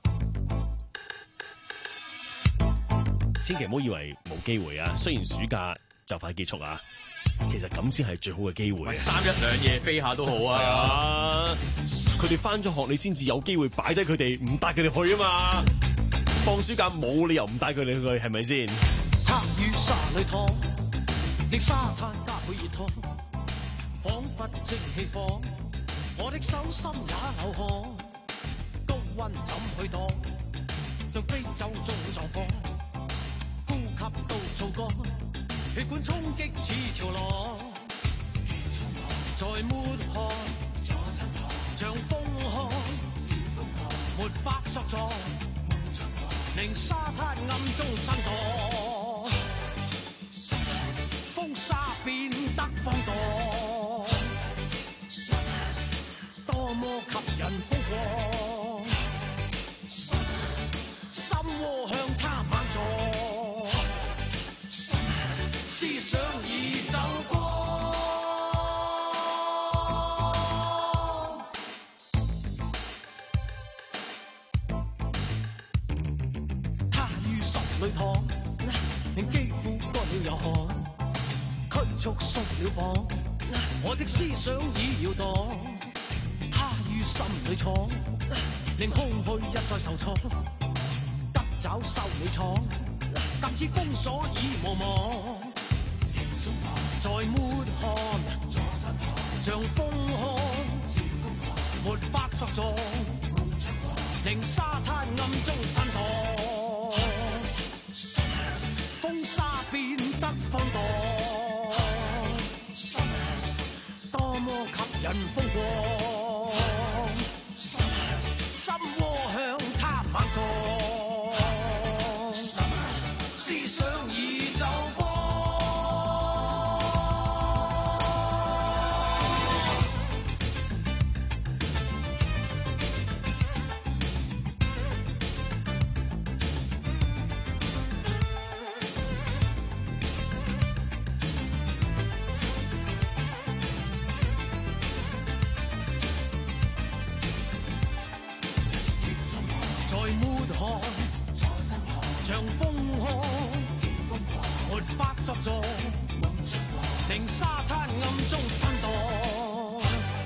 千祈唔好以為冇機會啊！雖然暑假就快結束啊，其實咁先係最好嘅機會。 三一兩夜飛下都好啊！ 佢哋返咗學，你先至有機會擺低佢哋，唔帶佢哋去啊嘛！放暑假冇理由唔帶佢哋去，係咪先？ 參與沙裏趟，令沙灘加倍熱燙，彷彿蒸氣放，我的手心也流汗，高溫怎去擋？像非洲中狀況。呼吸到燥乾，血管衝擊似潮浪，在抹汗，像風寒，沒法作狀。你令沙灘暗中震盪，風沙變得放蕩，多麼吸引風光，心窩向他猛撞，思想已走光。他於心裏躺，令肌膚乾了又寒，驅逐鬆了綁，我的思想已搖蕩。他於心裏闖，令空虛一再受挫，急找修理廠，禁止封鎖已無望。在抹汗，像風寒，沒法作狀，令沙灘暗中震盪，風沙變得放蕩，多麼吸引風光，心窩向他猛撞，思想已走光。在抹汗，像風寒，沒法作狀，令沙灘暗中震盪，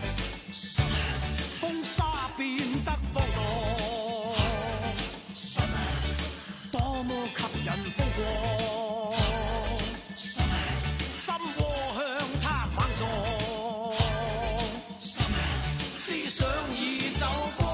風沙變得放蕩，多麼吸引風光，心窩向他猛撞，思想已走光。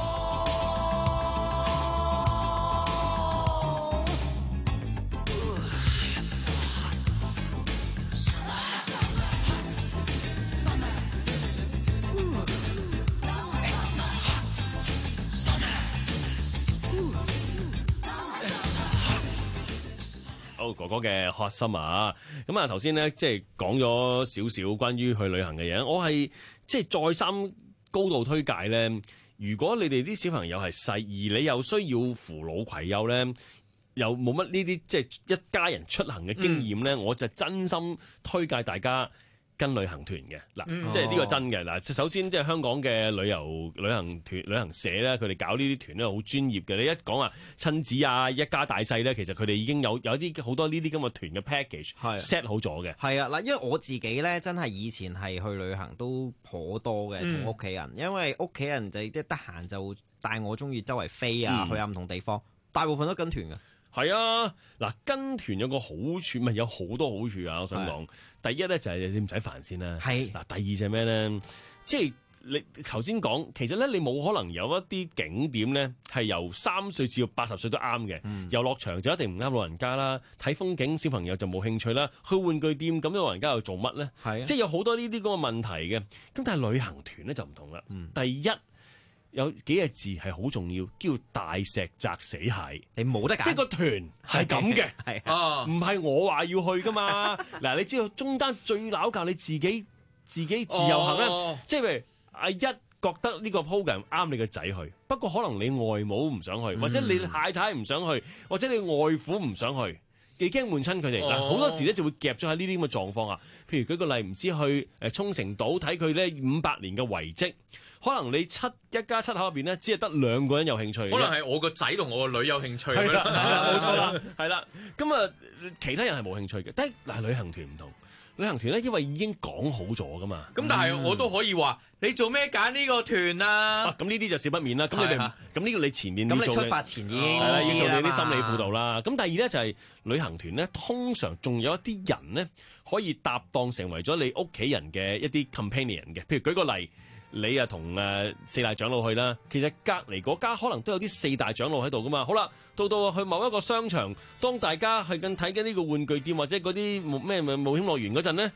好哥哥嘅開心啊！咁啊頭先咧即係講咗少少關於去旅行嘅嘢，我係即係再三高度推介咧。如果你哋啲小朋友係細，而你又需要扶老攜幼咧，又冇乜呢啲即係一家人出行嘅經驗咧，嗯、我就真心推介大家跟旅行團嘅嗱， 嗯、 即係呢個真嘅嗱。首先即係香港嘅旅遊旅行團、旅行社咧，佢哋搞呢啲團咧好專業嘅。你一講話親子啊、一家大細咧，其實佢哋已經有有啲好多呢啲咁嘅團嘅 package set 好咗嘅。 係啊，嗱，因為我自己咧真係以前係去旅行都頗多嘅，同屋企人，嗯、因為屋企人就即係得閒就帶我中意周圍飛啊，嗯、去下唔同地方，大部分都跟團嘅。 係啊，嗱，跟團有個好處，咪有好多好處啊！我想講，第一咧就係你唔使煩先啦。係嗱，第二就係咩咧？即係你頭先講，其實咧你冇可能有一啲景點咧係由三歲至到八十歲都啱嘅。嗯、遊樂場就一定唔啱老人家啦，睇風景小朋友就冇興趣啦。去玩具店咁，老人家又做乜咧？係、啊，即係有好多呢啲咁嘅問題嘅。咁但係旅行團咧就唔同啦。嗯、第一。有幾個字係好重要，叫大石砸死蟹， 你冇得揀， 即係個團係咁嘅，係唔係我話要去噶嘛？嗱，你知道中間最撈教你自己自己自由行啦，哦、即係譬如阿一覺得呢個 program 啱你個仔去，不過可能你外母唔想去，或者你太太唔想去，或者你外父唔想去。幾驚悶親佢哋嗱，好、哦、多時咧就會夾咗喺呢啲咁嘅狀況啊。譬如舉個例，唔知去誒沖繩島睇佢咧五百年嘅遺跡，可能你七一家七口入邊咧，只係得兩個人有興趣。 可能係我個仔同我個女有興趣。係啦，係啦，冇錯啦，係啦。咁啊，其他人係冇興趣嘅。但係嗱，旅行團唔同。旅行團咧，因為已經講好咗噶嘛。 咁但係我都可以話，你做咩揀呢個團啊？ 咁呢啲就少不免啦。咁你哋咁呢個你前面咁你出發前已經係啦，要做你啲心理輔導啦。咁第二咧就係旅行團咧，通常仲有一啲人咧可以搭檔成為咗你屋企人嘅一啲 companion 嘅。譬如舉個例。你啊同誒四大長老去啦，其實隔離嗰家可能都有啲四大長老喺度噶嘛。好啦，到到去某一個商場，當大家去緊睇緊呢個玩具店或者嗰啲咩冒險樂園嗰陣咧，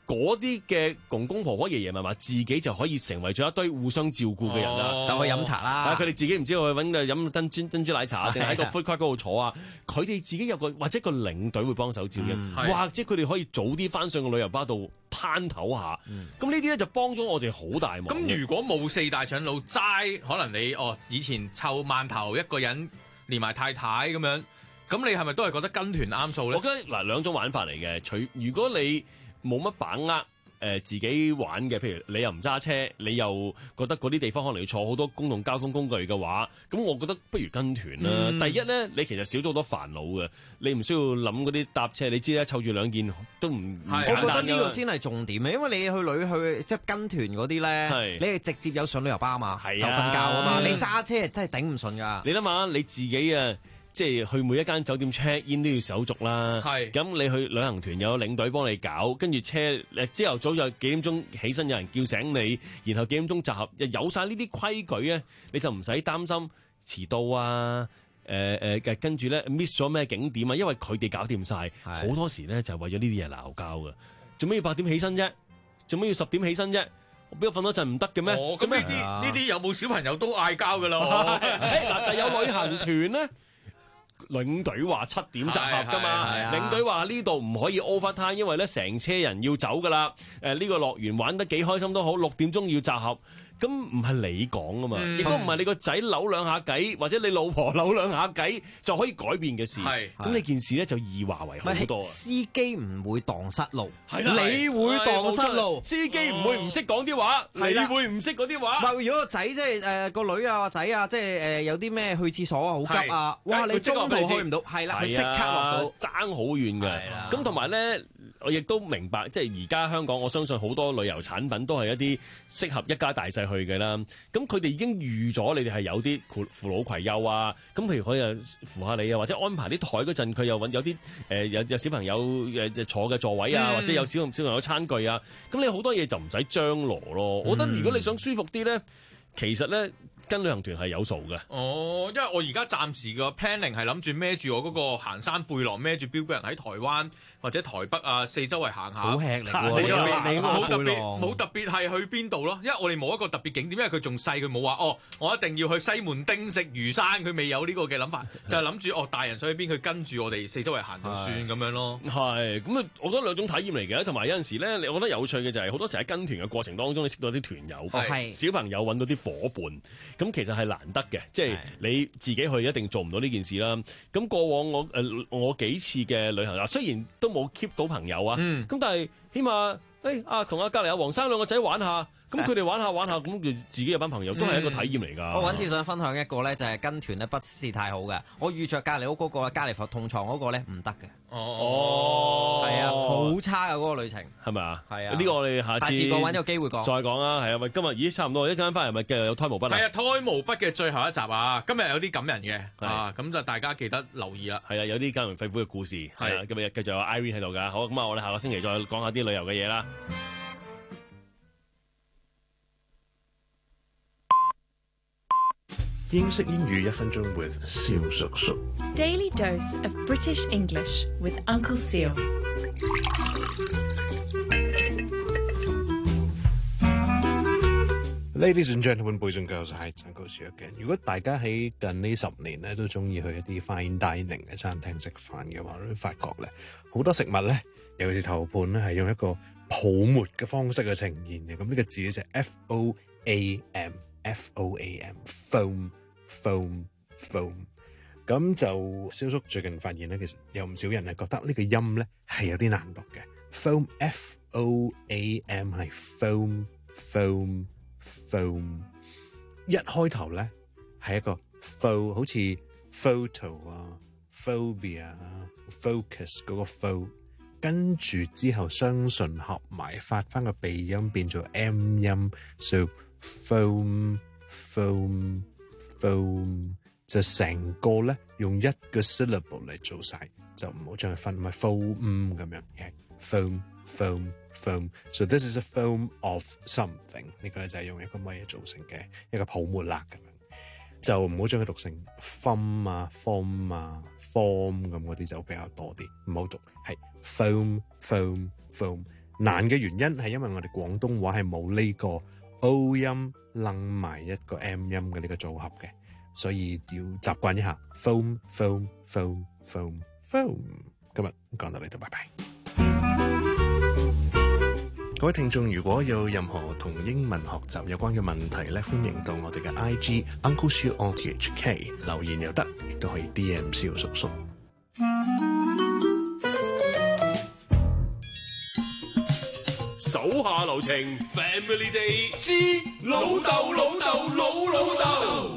嗰啲嘅公公婆婆、爺爺嫲嫲自己就可以成為咗一堆互相照顧嘅人啦， 哦、就去飲茶啦。 但係佢哋自己唔知去揾嘅飲珍珠珍珠奶茶，定喺個 food court 嗰度坐啊。佢哋自己有個或者個領隊會幫手照應，嗯、或者佢哋可以早啲翻上個旅遊巴度攤唞下。咁呢啲咧就幫咗我哋好大忙。 咁如果冇四大長老齋，可能你哦以前湊饅頭一個人連埋太太咁樣，咁你係咪都係覺得跟團啱數咧？ 我覺得嗱兩種玩法嚟嘅，除如果你冇乜把握。誒、呃、自己玩嘅，譬如你又唔揸車，你又覺得嗰啲地方可能要坐好多公共交通工具嘅話，咁我覺得不如跟團啦。嗯、第一咧，你其實少咗好多煩惱嘅，你唔需要諗嗰啲搭車，你知啦，湊住兩件都唔簡單。 我覺得呢個先係重點嘅，因為你去旅去即係跟團嗰啲咧，你係直接有上旅遊巴嘛，就瞓覺啊嘛，嗯、你揸車真係頂唔順㗎。 你諗下你自己啊！即係去每一間酒店 check in 都要手續啦，咁你去旅行團有領隊幫你搞，跟住車誒朝頭早就幾點鐘起身有人叫醒你，然後幾點鐘集合，有晒呢啲規矩咧，你就唔使擔心遲到啊，誒誒嘅跟住咧 miss 咗咩景點啊，因為佢哋搞掂晒，好多時咧就係為咗呢啲嘢鬧交㗎，做咩要八點起身啫？做咩要十點起身啫？我俾我瞓多陣唔得嘅咩？ 咁呢啲呢啲有冇小朋友都嗌交㗎啦？ 嗱，但有旅行團咧。領隊話七點集合㗎嘛，領隊話呢度唔可以 overtime，因為咧成車人要走㗎啦。誒、呃、呢、呢個樂園玩得幾開心都好，六點鐘要集合。咁唔係你講啊嘛，亦都唔係你個仔扭兩下計，或者你老婆扭兩下計就可以改變嘅事。咁呢件事咧就易話為好多。 司機唔會蕩失路， 係你會蕩失路。 司機唔會唔識講啲話，你會唔識嗰啲話。 唔係如果個仔即係誒個女啊個仔啊，即係誒有啲咩去廁所啊好急啊，哇！你中途去唔到，係啦，佢即刻落到， 爭好遠嘅。咁同埋咧，我亦都明白，即係而家香港，我相信好多旅遊產品都係一啲適合一家大細去嘅啦。咁佢哋已經預咗你哋係有啲扶老攜幼啊。咁譬如可以扶下你啊，或者安排啲台嗰陣，佢又揾有啲誒、呃、有有小朋友誒坐嘅座位啊，嗯、或者有小小朋友餐具啊。咁你好多嘢就唔使張羅咯。我覺得如果你想舒服啲咧，其實咧。跟旅行團係有數嘅。 哦，因為我而家暫時個 planning 係諗住孭住我嗰個行山背囊，孭住標標人喺台灣或者台北啊，四周圍行下。 好吃力喎！ 冇特別，冇特別係去邊度咯？因為我哋冇一個特別景點，因為佢仲細，佢冇話哦，我一定要去西門町食魚生，佢未有呢個嘅諗法，就係諗住哦，大人想去邊，佢跟住我哋四周圍行就算咁樣咯。 係，咁啊，我覺得兩種體驗嚟嘅，同埋有陣時咧，你我覺得有趣嘅就係好多時喺跟團嘅過程當中，你識到啲團友， 係小朋友揾到啲伙伴。咁其實係難得嘅，即係你自己去一定做唔到呢件事啦。咁過往我誒、呃、我幾次嘅旅行啊，雖然都冇 keep 到朋友啊，咁、嗯、但係起碼誒啊同阿隔離阿黃生兩個仔玩下。咁佢哋玩下玩下，咁佢自己有班朋友都係一個體驗嚟㗎、嗯。 我揾次想分享一個咧，就係跟團咧不是太好嘅。我遇着隔離屋嗰個隔離房同床嗰個咧唔得嘅。 哦， 係啊，好差啊嗰、那個旅程， 係咪啊？ 係啊。 呢個我哋下次下次我揾個機會講。再講啊，係啊，喂，今日咦差唔多，一陣間翻嚟咪繼續有胎毛筆啊。 係啊，胎毛筆嘅最後一集啊，今日有啲感人嘅啊，咁就大家記得留意啦。 係啊，有啲感人肺腑嘅故事。係啊，今日繼續有 Irene 喺度㗎。好，咁啊，我哋下個星期再講下啲旅遊嘅嘢啦。 英式英語一分鐘 with 蕭叔叔。 Daily dose of British English with Uncle Seal。 Ladies and gentlemen, boys and girls，係Uncle Seal again。如果大家喺近呢十年咧都中意去一啲 fine dining 嘅餐廳食飯嘅話，你會發覺咧好多食物咧，尤其是頭盤咧係用一個泡沫嘅方式去呈現嘅。咁呢個字咧就係 F O A M。F O A M foam foam foam， 咁就蕭叔最近發現咧，其實有唔少人係覺得呢個音咧係有啲難讀嘅。foam F O A M 係 foam foam foam， 一開頭咧係一個 fo， 好似 photo 啊 phobia 啊 focus 嗰個 fo， 跟住之後雙唇合埋發翻個鼻音變做 M 音 so foam foam foam， 就成個咧用一個 syllable 嚟做晒，就唔好將佢分，唔係 foam 咁樣嘅 foam foam foam。So this is a foam of something， 呢個咧就係用一個乜嘢做成嘅一個泡沫啦咁樣，就唔好將佢讀成 foam 啊 form 啊 form 咁嗰啲就比較多啲，唔好讀係 foam foam foam。 難嘅原因係因為我哋廣東話係冇呢個 O 音楞埋一個 M 音嘅呢個組合嘅，所以要習慣一下 foam foam foam foam foam。今日講到呢度，拜拜。各位聽眾，如果有任何同英文學習有關嘅問題咧，歡迎到我哋嘅 I G Uncle Siu R T H K 留言又得，亦都可以 D M 蕭叔叔。 手下留情 ，Family Day 之老豆老豆老老豆。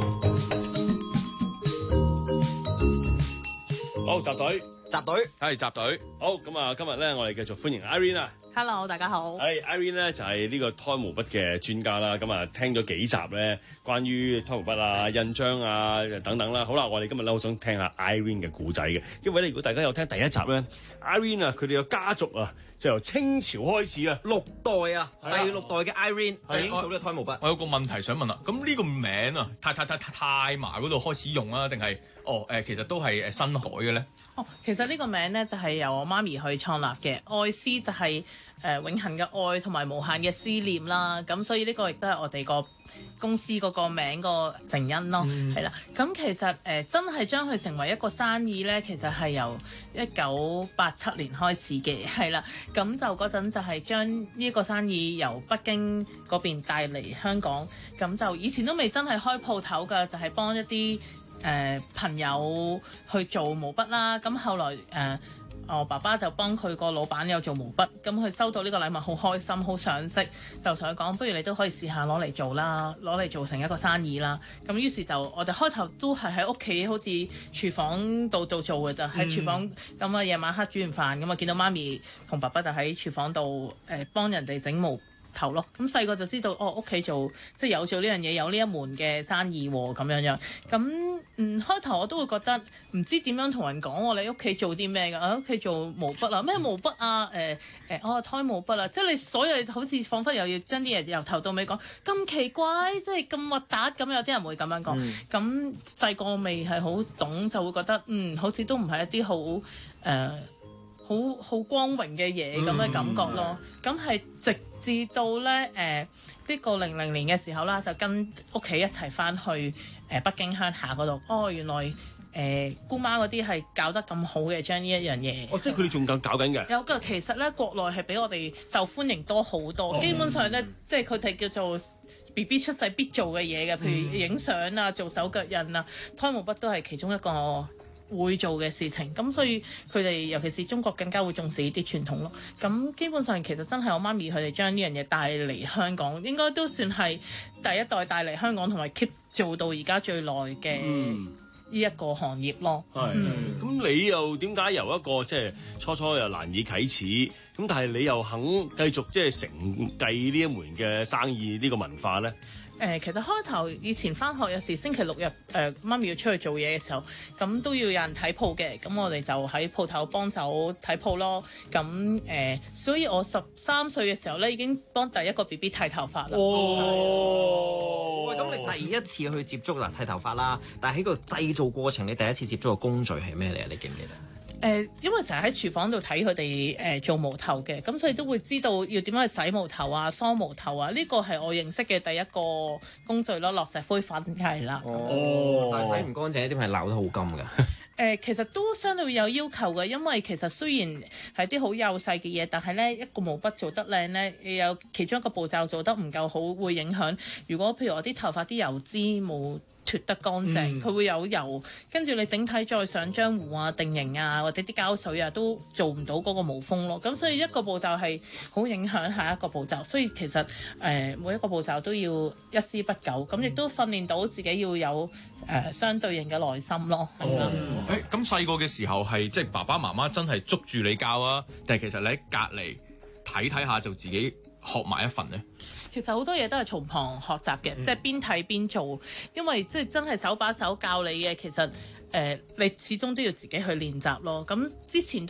好，集隊， 集隊， 係集隊。 好，咁啊，今日咧，我哋繼續歡迎 Irene 啊。 Hello， 大家好。 係 Irene 咧，就係呢個胎毛筆嘅專家啦。咁啊，聽咗幾集咧，關於胎毛筆啊、印章啊等等啦。好啦，我哋今日咧好想聽下 Irene 嘅故仔嘅，因為咧，如果大家有聽第一集咧 ，Irene 啊，佢哋嘅家族啊，就由清朝開始啊， 六代啊，第六代嘅 Irene 已經做呢個胎毛筆。 我有個問題想問啦，咁呢個名啊，太太太太麻嗰度開始用啊，定係哦誒，其實都係誒新海嘅咧？ 哦，其實呢個名咧就係由我媽咪去創立嘅，愛思就係、是。誒、呃、永恆嘅愛同埋無限嘅思念啦，咁所以呢個亦都係我哋個公司嗰個名個成因咯，係啦、嗯。咁其實誒、呃、真係將佢成為一個生意咧，其實係由一九八七年開始嘅，係啦。咁就嗰陣就係將呢個生意由北京嗰邊帶嚟香港，咁就以前都未真係開鋪頭㗎，就係、是、幫一啲誒、呃、朋友去做毛筆啦。咁後來誒。呃我爸爸就幫佢個老闆有做毛筆，咁佢收到呢個禮物好開心，好賞識，就同佢講，不如你都可以試下攞嚟做啦，攞嚟做成一個生意啦。咁於是就我哋開頭都係喺屋企，好似廚房度做做嘅就喺廚房咁啊，夜晚黑煮完飯咁啊，見到媽咪同爸爸就喺廚房度誒幫人哋整毛頭咯。咁細個就知道哦，屋企做即係有做呢樣嘢，有呢一門嘅生意喎，咁樣樣。咁嗯開頭我都會覺得唔知點樣同人講我哋屋企做啲咩㗎？我屋企做毛筆啊，咩毛筆啊？誒誒哦胎毛筆啊！即係你所有好似彷彿又要將啲嘢由頭到尾講咁奇怪，即係咁核突咁，有啲人會咁樣講。咁細個未係好懂，就會覺得嗯好似都唔係一啲好誒好好光榮嘅嘢咁嘅感覺咯。咁係、嗯、直至到咧誒呢、呃呢個零零年嘅時候啦，就跟屋企一齊翻去誒、呃、北京鄉下嗰度。哦，原來誒、呃、姑媽嗰啲係搞得咁好嘅，將呢一樣嘢。 哦，即係佢哋仲夠搞緊嘅。 有㗎，其實咧國內係比我哋受歡迎多好多。哦、基本上咧，即係佢哋叫做 B B 出世必做嘅嘢嘅，譬如影相啊、做手腳印啊、胎毛筆都係其中一個會做嘅事情，咁所以佢哋尤其是中國更加會重視呢啲傳統咯。咁基本上其實真係我媽咪佢哋將呢樣嘢帶嚟香港，應該都算係第一代帶嚟香港同埋 keep 做到而家最耐嘅呢一個行業咯。 係、嗯，咁、嗯、你又點解由一個即係初初又難以啟齒，咁但係你又肯繼續即係承繼呢一門嘅生意呢個文化咧？ 誒、呃，其實開頭以前返學有時星期六日誒、呃，媽咪要出去做嘢嘅時候，咁都要有人睇鋪嘅，咁我哋就喺鋪頭幫手睇鋪咯。咁誒、呃，所以我十三歲嘅時候咧，已經幫第一個 B B 剃頭髮啦。 哦，喂，咁你第一次去接觸嗱剃頭髮啦，但係喺個製造過程，你第一次接觸嘅工序係咩嚟啊？你記唔記得？ 誒、呃，因為成日喺廚房度睇佢哋誒做毛頭嘅，咁所以都會知道要點樣去洗毛頭啊、梳毛頭啊。呢個係我認識嘅第一個工序咯，落石灰粉係啦。 哦，但係洗唔乾淨，一定係鬧得好金㗎。 誒、呃，其實都相對有要求嘅，因為其實雖然係啲好幼細嘅嘢，但係咧一個毛筆做得靚咧，有其中一個步驟做得唔夠好，會影響。如果譬如我啲頭髮啲油脂冇脫得乾淨，佢、嗯、會有油，跟住你整體再上漿糊啊、定型啊，或者啲膠水啊，都做唔到嗰個毛鋒咯。咁所以一個步驟係好影響下一個步驟，所以其實誒、呃、每一個步驟都要一絲不苟，咁亦都訓練到自己要有誒、呃、相對應嘅耐心咯。係啦。 誒咁細個嘅時候係即係爸爸媽媽真係捉住你教啊，定係其實你喺隔離睇睇下就自己學埋一份呢？ 其實好多嘢都係從旁學習嘅，嗯、即係邊睇邊做，因為即係真係手把手教你嘅，其實誒、呃、你始終都要自己去練習咯。咁之前都有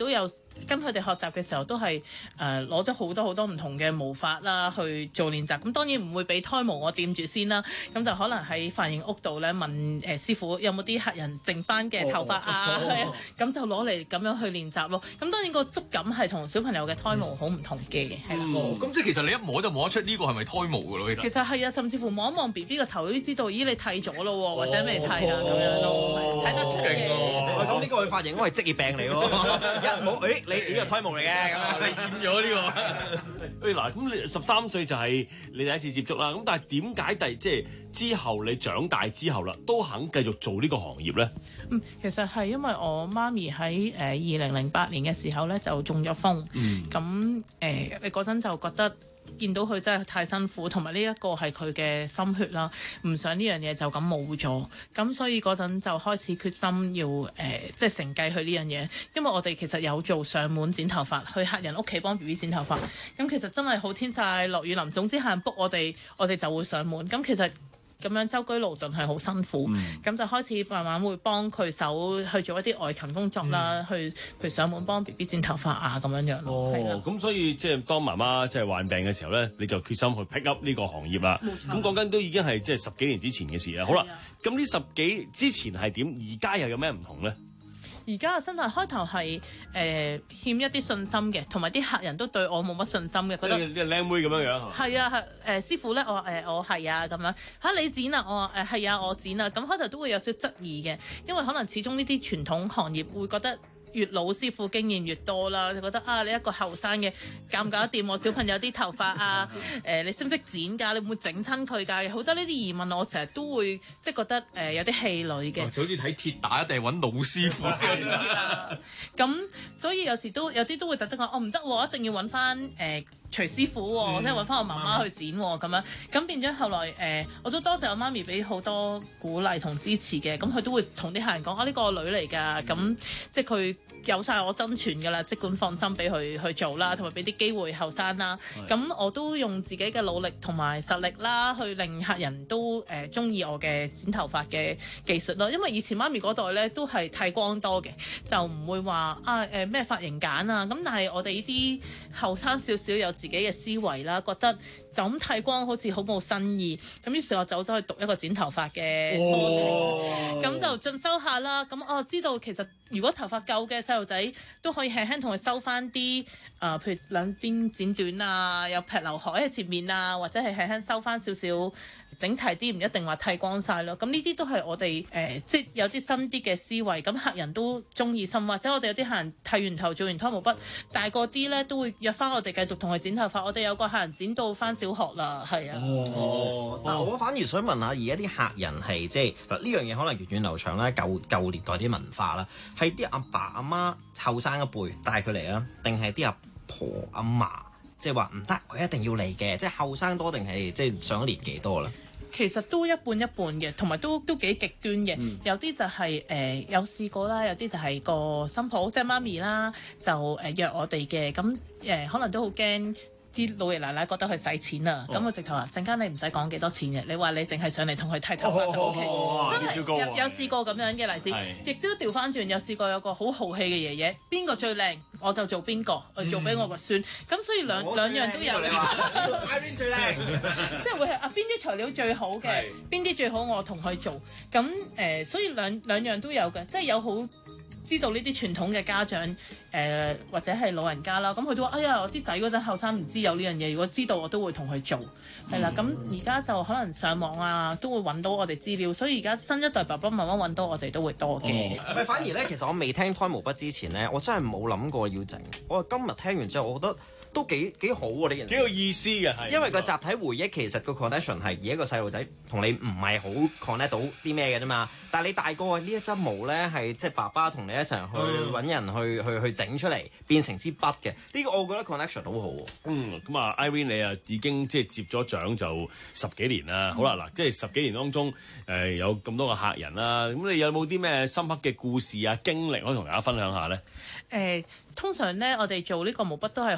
跟佢哋學習嘅時候都係誒攞咗好多好多唔同嘅毛髮啦去做練習。咁當然唔會俾胎毛我掂住先啦。咁就可能喺髮型屋度咧問誒、呃、師傅有冇啲客人剩翻嘅頭髮啊，係啊，咁就攞嚟咁樣去練習咯。咁當然個觸感係同小朋友嘅胎毛好唔同嘅，係啦。 咁即係其實你一摸就摸得出呢個係咪胎毛㗎咯？ 其實係啊，甚至乎望一望 B B 個頭都知道，咦你剃咗咯喎，或者未剃啊咁樣咯，睇得出嘅。 喂，咁呢個佢髮型應該係職業病嚟喎，一摸誒你呢個胎毛嚟嘅咁樣， 你染咗呢個。 誒嗱，咁你十三歲就係你第一次接觸啦。咁但係點解第即係之後你長大之後啦，都肯繼續做呢個行業咧？ 嗯，其實係因為我媽咪喺誒二零零八年嘅時候咧就中咗風，咁誒、呃、你嗰陣就覺得見到佢真係太辛苦，同埋呢一個係佢嘅心血啦，唔想呢樣嘢就咁冇咗，咁所以嗰陣就開始決心要誒、呃、即係承繼佢呢樣嘢，因為我哋其實有做上門剪頭髮，去客人屋企幫 B B 剪頭髮，咁其實真係好天曬落雨淋，總之係 book 我哋，我哋就會上門，咁其實。咁樣周居勞頓係好辛苦，咁、嗯、就開始慢慢會幫佢手去做一啲外勤工作啦，嗯、去譬如上門幫 B B 剪頭髮啊咁樣樣咯。 哦，咁所以即係當媽媽即係患病嘅時候咧，你就決心去 pick up 呢個行業啦。咁講緊都已經係即係十幾年之前嘅事啦。好啦，咁呢十幾之前係點？而家又有咩唔同咧？ 而家嘅生態開頭係誒欠一啲信心嘅，同埋啲客人都對我冇乜信心嘅，覺得啲靚妹咁樣樣係啊係誒、呃、師傅咧，我誒、呃、我係啊咁樣嚇你剪啊，我話誒係啊我剪啊，咁開頭都會有少質疑嘅，因為可能始終呢啲傳統行業會覺得。越老師傅經驗越多啦，就覺得啊，你一個後生嘅搞唔搞得掂我小朋友啲頭髮啊？誒、呃，你識唔識剪㗎？你會唔會整親佢㗎？好多呢啲疑問，我成日都會即係覺得誒、呃、有啲氣餒嘅。 就好似睇鐵打一定係揾老師傅先啦。 咁所以有時都有啲都會特登講，我唔得，我一定要揾翻誒徐師傅喎，即係揾翻我媽媽去剪喎咁樣。咁變咗後來誒、呃，我都多謝我媽咪俾好多鼓勵同支持嘅。咁佢都會同啲客人講啊，呢個女嚟㗎，咁即係佢。有晒我真傳㗎啦，即管放心俾佢去做啦，同埋俾啲機會後生啦。咁我都用自己嘅努力同埋實力啦，去令客人都誒中意我嘅剪頭髮嘅技術咯。因為以前媽咪嗰代咧都係剃光多嘅，就唔會話啊誒咩髮型揀啊。咁但係我哋呢啲後生少少有自己嘅思維啦，覺得就咁剃光好似好冇新意。咁於是我走咗去讀一個剪頭髮嘅課程，咁就進修下啦。咁我知道其實如果頭髮夠嘅細路仔都可以輕輕同佢收翻啲誒，譬如兩邊剪短啊，有劈劉海喺前面啊，或者係輕輕收翻少少整齊啲，唔一定話剃光晒咯。咁呢啲都係我哋誒、呃，即係有啲新啲嘅思維，咁客人都中意心，或者我哋有啲客人剃完頭做完胎毛筆，大個啲咧都會約翻我哋繼續同佢剪頭髮。我哋有個客人剪到翻小學啦，係啊。 哦，嗱、哦，我反而想問下，而家啲客人係即係嗱呢樣嘢可能源遠流長啦，舊舊年代啲文化啦，係啲阿爸阿媽後生一輩帶佢嚟啊，定係啲阿婆阿嫲即係話唔得，佢一定要嚟嘅，即係後生多定係即係上咗年紀多啦？ 其實都一半一半嘅，同埋都都幾極端嘅。嗯、有啲就係、是、誒、呃、有試過啦，有啲就係個新抱即係媽咪啦，就誒、呃、約我哋嘅，咁誒、呃、可能都好驚。啲老爺奶奶覺得佢使錢啊，咁、哦、我直頭話陣間你唔使講幾多錢嘅，你話你淨係上嚟同佢剃頭髮就 OK，真係有有試過咁樣嘅例子，亦都調翻轉有試過有個好豪氣嘅爺爺，邊個最靚我就做邊個，我做俾我個孫，咁、嗯、所以兩兩樣都有。你話嗌邊最靚？即係會係啊邊啲材料最好嘅，邊啲最好我同佢做，咁誒、呃、所以兩兩樣都有嘅，即係有好。知道呢啲傳統嘅家長，誒、呃、或者係老人家啦，咁佢都話：哎呀，我啲仔嗰陣後生唔知有呢樣嘢，如果知道我都會同佢做，係啦。咁而家就可能上網啊，都會揾到我哋資料，所以而家新一代爸爸慢慢揾到我哋都會多嘅。 咪、哦、反而咧，其實我未聽胎毛筆之前咧，我真係冇諗過要整。我今日聽完之後，我覺得。都幾幾好喎！呢件事幾有意思嘅，係因為個集體回憶其實個 connection 係而一個細路仔同你唔係好 connect 到啲咩嘅啫嘛。但係你大個呢一執毛咧係即係爸爸同你一齊去揾人去、嗯、去去整出嚟變成支筆嘅。呢、呢個我覺得 connection 好好喎。嗯，咁啊 Irene 你啊已經即係接咗獎就十幾年啦。嗯、好啦嗱，即係十幾年當中誒、呃、有咁多個客人啦。咁你有冇啲咩深刻嘅故事啊經歷可以同大家分享下咧？ 誒、呃，通常咧我哋做呢個毛筆都係好喜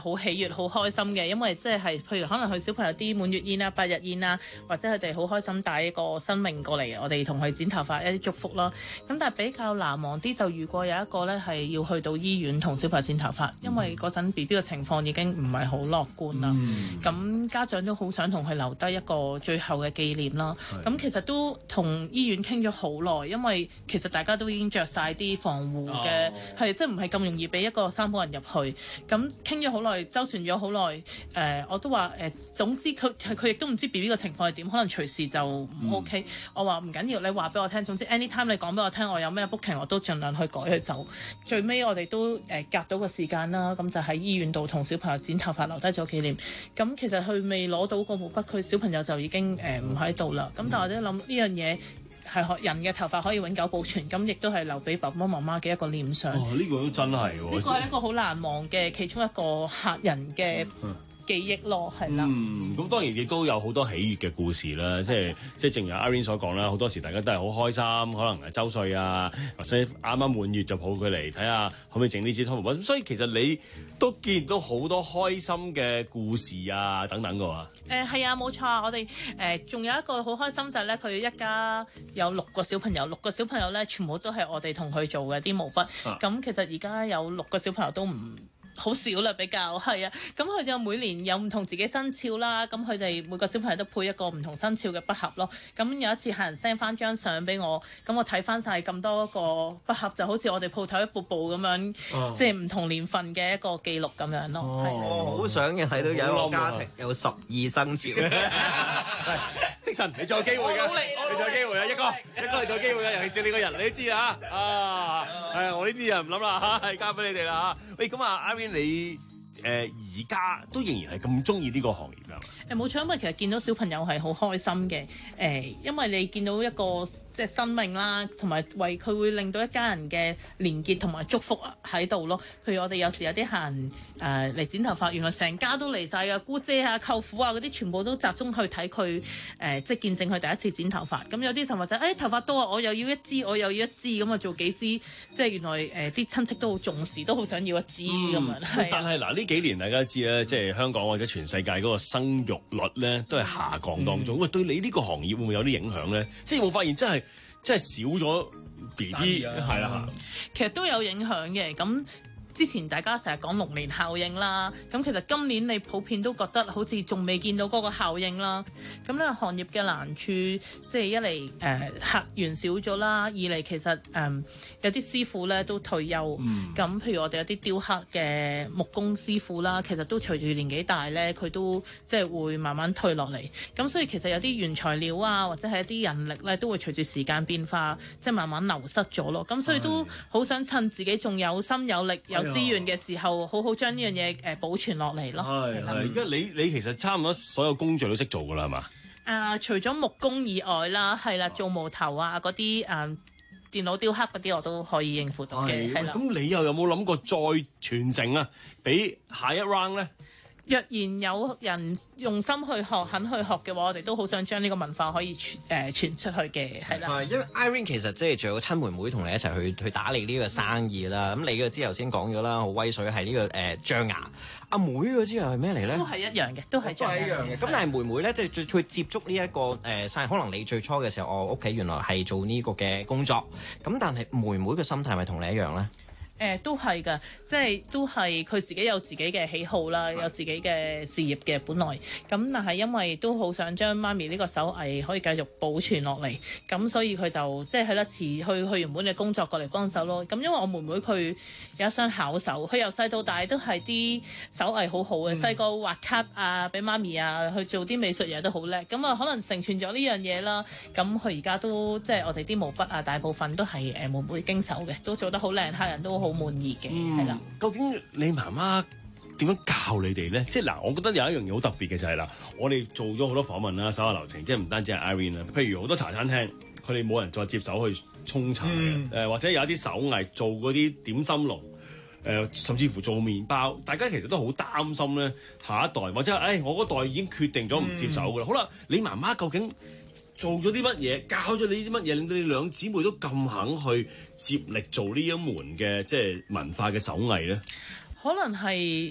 月好開心嘅，因為即係譬如可能佢小朋友啲滿月宴啊、百日宴啊，或者佢哋好開心帶一個生命過嚟，我哋同佢剪頭髮一啲祝福啦。咁但係比較難忘啲就遇過有一個咧係要去到醫院同小朋友剪頭髮，因為嗰陣 B B 嘅情況已經唔係好樂觀啦。咁、嗯、家長都好想同佢留低一個最後嘅紀念啦。咁其實都同醫院傾咗好耐，因為其實大家都已經着晒啲防護嘅，係、哦、即係唔係咁容易俾一個三個人入去。咁傾咗好耐，周旋咗好耐。誒、呃，我都話誒、呃，總之佢佢亦都唔知 B B 嘅情況係點，可能隨時就唔 OK、嗯。我話唔緊要，你話俾我聽。總之 anytime 你講俾我聽，我有咩 booking 我都盡量去改去走。最尾我哋都誒夾到個時間啦，咁就喺醫院度同小朋友剪頭髮留低咗紀念。咁其實佢未攞到個毛筆，佢小朋友就已經誒唔喺度啦。咁、嗯、但係我哋諗呢樣嘢係學人嘅頭髮可以永久保存，咁亦都係留俾爸爸媽媽嘅一個念想。 哦，呢、這個都真係喎！呢個係一個好難忘嘅其中一個客人嘅記憶咯，係啦。 嗯，咁當然亦都有好多喜悅嘅故事啦，即係即係正如 Irene 所講啦，好多時大家都係好開心，可能係週歲啊，或者啱啱滿月就抱佢嚟睇下可唔可以整呢支湯毛筆。所以其實你都見到好多開心嘅故事啊，等等㗎喎。 誒係啊，冇錯啊！我哋誒仲有一個好開心就係咧，佢一家有六個小朋友，六個小朋友咧全部都係我哋同佢做嘅啲毛筆。咁、啊、其實而家有六個小朋友都唔好少啦，比較係啊，咁佢就每年有唔同自己生肖啦，咁佢哋每個小朋友都配一個唔同生肖嘅筆盒咯。咁有一次客人 send 翻張相俾我，咁我睇翻晒咁多個筆盒，就好似我哋鋪頭一步步咁樣，哦、即係唔同年份嘅一個記錄咁樣咯。 哦，好想嘅睇到有一個家庭有十二生肖。 的神，你仲有機會㗎，你仲有機會啊！一哥，一哥你仲有機會啊！尤其是你個人，你都知啊啊！係我呢啲人唔諗啦嚇，係交俾你哋啦嚇。喂，咁啊，Irene你誒而家都仍然係咁中意呢個行業㗎？ 誒冇錯，因為其實見到小朋友係好開心嘅。誒，因為你見到一個即係生命啦，同埋為佢會令到一家人嘅連結同埋祝福喺度咯。譬如我哋有時有啲客人誒嚟剪頭髮，原來成家都嚟晒㗎，姑姐啊、舅父啊嗰啲全部都集中去睇佢誒，即係見證佢第一次剪頭髮。咁有啲就話就誒頭髮多啊，我又要一支，我又要一支，咁啊做幾支，即係原來誒啲親戚都好重視，都好想要一支咁樣。 嗯、但係嗱呢幾年大家知啦，即係香港或者全世界嗰個生育率咧都係下降當中。喂、嗯，對你呢個行業會唔會有啲影響咧？即係有冇發現真係真係少咗 B B 係啦嚇？ 其實都有影響嘅。咁之前大家成日講龍年效應啦，咁其實今年你普遍都覺得好似仲未見到嗰個效應啦。咁呢個行業嘅難處，即係一嚟誒、呃、客源少咗啦，二嚟其實誒、呃、有啲師傅咧都退休。咁、嗯、譬如我哋有啲雕刻嘅木工師傅啦，其實都隨住年紀大咧，佢都即係會慢慢退落嚟。咁所以其實有啲原材料啊，或者係一啲人力咧，都會隨住時間變化，即係慢慢流失咗咯。咁所以都好想趁自己仲有心有力有資源嘅時候，好好將呢樣嘢誒保存落嚟咯。 係係，因為你你其實差唔多所有工序都識做㗎啦，係嘛？ 啊，除咗木工以外啦，係啦，做模頭啊嗰啲誒電腦雕刻嗰啲我都可以應付到嘅，係啦。 咁你又有冇諗過再傳承啊？俾下一 round 咧？ 若然有人用心去學，肯去學嘅話，我哋都好想將呢個文化可以傳誒、呃、傳出去嘅，係啦。 係因為 Irene 其實即係仲有個親妹妹同你一齊去去打理呢個生意啦。咁、嗯、你嘅之後先講咗啦，好威水係呢、這個誒、呃、象牙。阿妹嘅之後係咩嚟咧？ 都係一樣嘅，都係都係一樣嘅。咁但係妹妹咧，即係最去接觸呢、這、一個誒生意，可能你最初嘅時候，我屋企原來係做呢個嘅工作。咁但係妹妹嘅心態係咪同你一樣咧？ 誒、呃、都係㗎，即係都係佢自己有自己嘅喜好啦，有自己嘅事業嘅本來。咁但係因為都好想將媽咪呢個手藝可以繼續保存落嚟，咁所以佢就即係喺得遲去去原本嘅工作過嚟幫手咯。咁因為我妹妹佢有一雙巧手，佢由細到大都係啲手藝好好嘅，細個畫卡啊，俾媽咪啊去做啲美術嘢都好叻。咁啊可能承傳咗呢樣嘢啦。咁佢而家都即係我哋啲毛筆啊，大部分都係誒妹妹經手嘅，都做得好靚，客人都好滿意嘅，係啦、嗯。 究竟你媽媽點樣教你哋咧？即係嗱，我覺得有一樣嘢好特別嘅就係、是、嗱，我哋做咗好多訪問啦，手下留情，即係唔單止係 Irene 啦，譬如好多茶餐廳，佢哋冇人再接手去沖茶嘅，誒、嗯呃、或者有一啲手藝做嗰啲點心籠，誒、呃、甚至乎做麵包，大家其實都好擔心咧，下一代或者誒、哎、我嗰代已經決定咗唔接手㗎啦。嗯、好啦，你媽媽究竟做咗啲乜嘢，教咗你啲乜嘢，令到你兩姊妹都咁肯去接力做呢一門嘅即係文化嘅手藝咧？ 可能係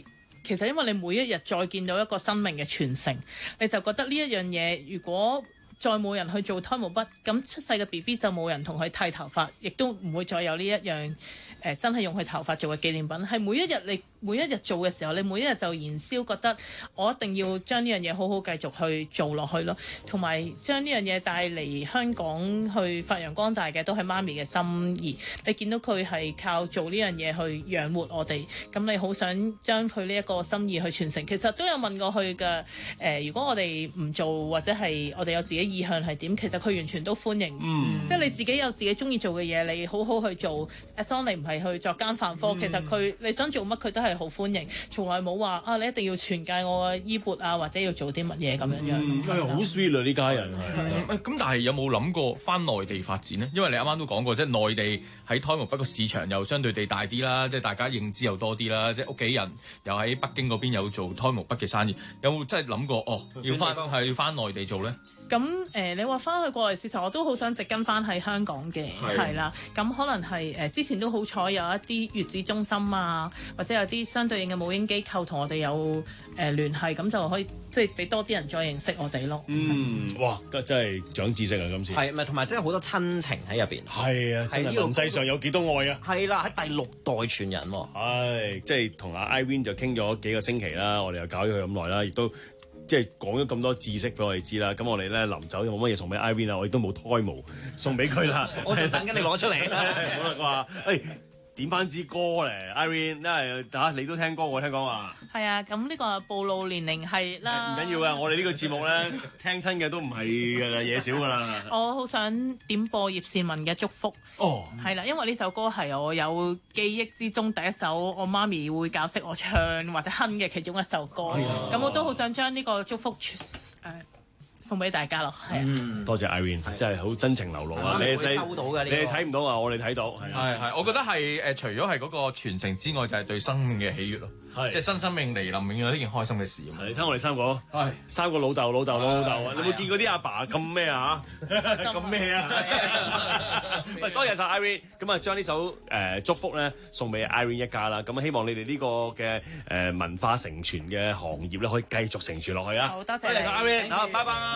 其實因為你每一日再見到一個生命嘅傳承，你就覺得呢一樣嘢，如果再冇人去做胎毛筆，咁出世嘅 B B 就冇人同佢剃頭髮，亦都唔會再有呢一樣誒、呃、真係用佢頭髮做嘅紀念品。係每一日你每一日做嘅時候，你每一日就燃燒，覺得我一定要將呢樣嘢好好繼續去做落去咯，同埋將呢樣嘢帶嚟香港去發揚光大嘅都係媽咪嘅心意。你見到佢係靠做呢樣嘢去養活我哋，咁你好想將佢呢一個心意去傳承。其實都有問過佢嘅，誒、呃，如果我哋唔做或者係我哋有自己意向係點，其實佢完全都歡迎。嗯，即係你自己有自己中意做嘅嘢，你好好去做。阿桑你唔係去作奸犯科，嗯、其實佢你想做乜佢都係好歡迎，從來冇話啊你一定要傳戒我嘅衣缽啊，或者要做啲乜嘢咁樣樣。 嗯，係好 sweet 啊呢家人係。 咁但係有冇諗過翻內地發展呢？因為你啱啱都講過，即係內地喺胎毛筆個市場又相對地大啲啦，即係大家認知又多啲啦，即係屋企人又喺北京嗰邊有做胎毛筆嘅生意，有冇真係諗過哦？要翻係要翻內地做咧？ 咁誒、呃，你話翻去國內市場，我都好想植根翻喺香港嘅，係啦。咁可能係誒、呃、之前都好彩有一啲月子中心啊，或者有啲相對應嘅母嬰機構同我哋有誒、呃、聯繫，咁就可以即係俾多啲人再認識我哋咯。 嗯，哇，真係長知識啊！今次係咪同埋真係好多親情喺入邊？ 係啊，真係人世上有幾多愛啊？ 係啦，喺第六代傳人喎。 係，即係同阿 Irene 就傾咗幾個星期啦，我哋又搞咗佢咁耐啦，亦都。即係講咗咁多知識俾我哋知啦，咁我哋咧臨走有冇乜嘢送俾 Irene 啊？我亦都冇胎毛送俾佢啦， 我就等緊你攞出嚟啦。 我話誒點翻支歌嚟 Irene，因為嚇你都聽歌，我聽講話。 係啊，咁呢個暴露年齡係啦。 唔緊要啊，我哋呢個節目咧聽親嘅都唔係嘅嘢少㗎啦。 我好想點播葉倩文嘅祝福。哦，係啦，因為呢首歌係我有記憶之中第一首我媽咪會教識我唱或者哼嘅其中一首歌。咁、哦、我都好想將呢個祝福誒。呃送俾大家咯，係啊、嗯！ 多謝 Irene，真係好真情流露啊！你你收到嘅，你哋睇唔到啊，我哋睇到。 係係，我覺得係誒，除咗係嗰個傳承之外，就係、是、對生命嘅喜悅咯。係，即係新生命嚟臨，永遠有呢件開心嘅事。 你睇我哋三個，係三個老豆老豆老豆啊！你有冇見過啲阿爸咁咩啊？咁咩啊？喂，多謝晒 Irene，咁啊將呢首誒祝福咧送俾 Irene 一家啦。咁啊希望你哋呢個嘅誒文化承傳嘅行業咧可以繼續承傳落去啊！ 好多謝， 多謝晒 Irene， 好，拜拜。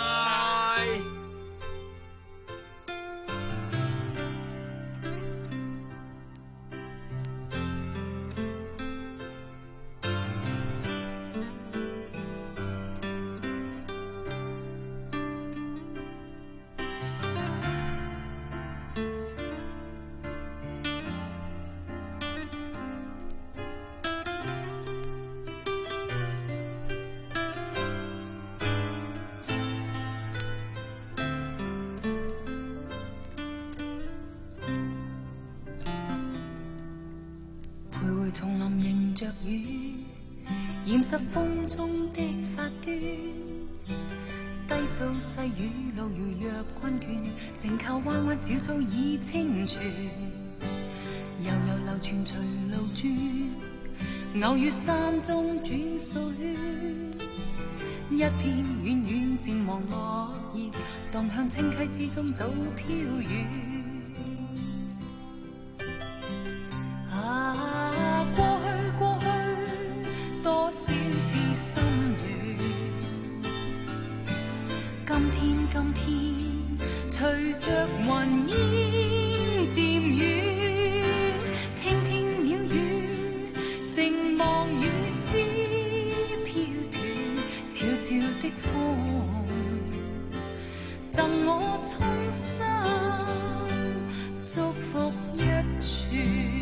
叢林迎着雨，染濕風中的發端，低訴細雨路遙若困倦，靜靠彎彎小草已清泉，悠悠流傳隨路轉，偶遇山中轉數圈，一片遠遠漸黃落葉，蕩向清溪之中早飄遠。今天隨着雲煙漸遠，聽聽鳥語，靜望雨絲飄斷，悄悄的風贈我衷心祝福一串。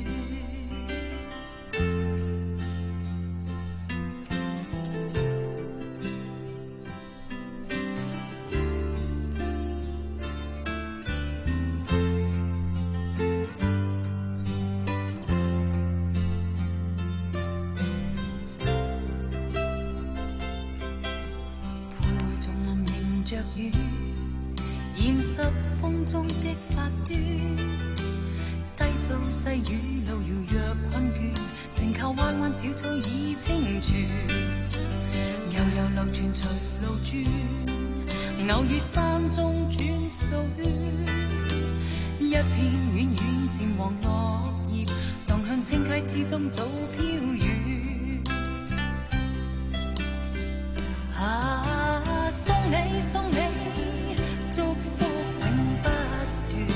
着雨，染濕風中的發端，低訴細雨路遙若困倦，靜靠彎彎小草已清泉，悠悠流傳隨路轉，偶遇山中轉數圈，一片遠遠漸黃落葉，蕩向清溪之中早飄遠。 啊，送你送你，祝福永不斷，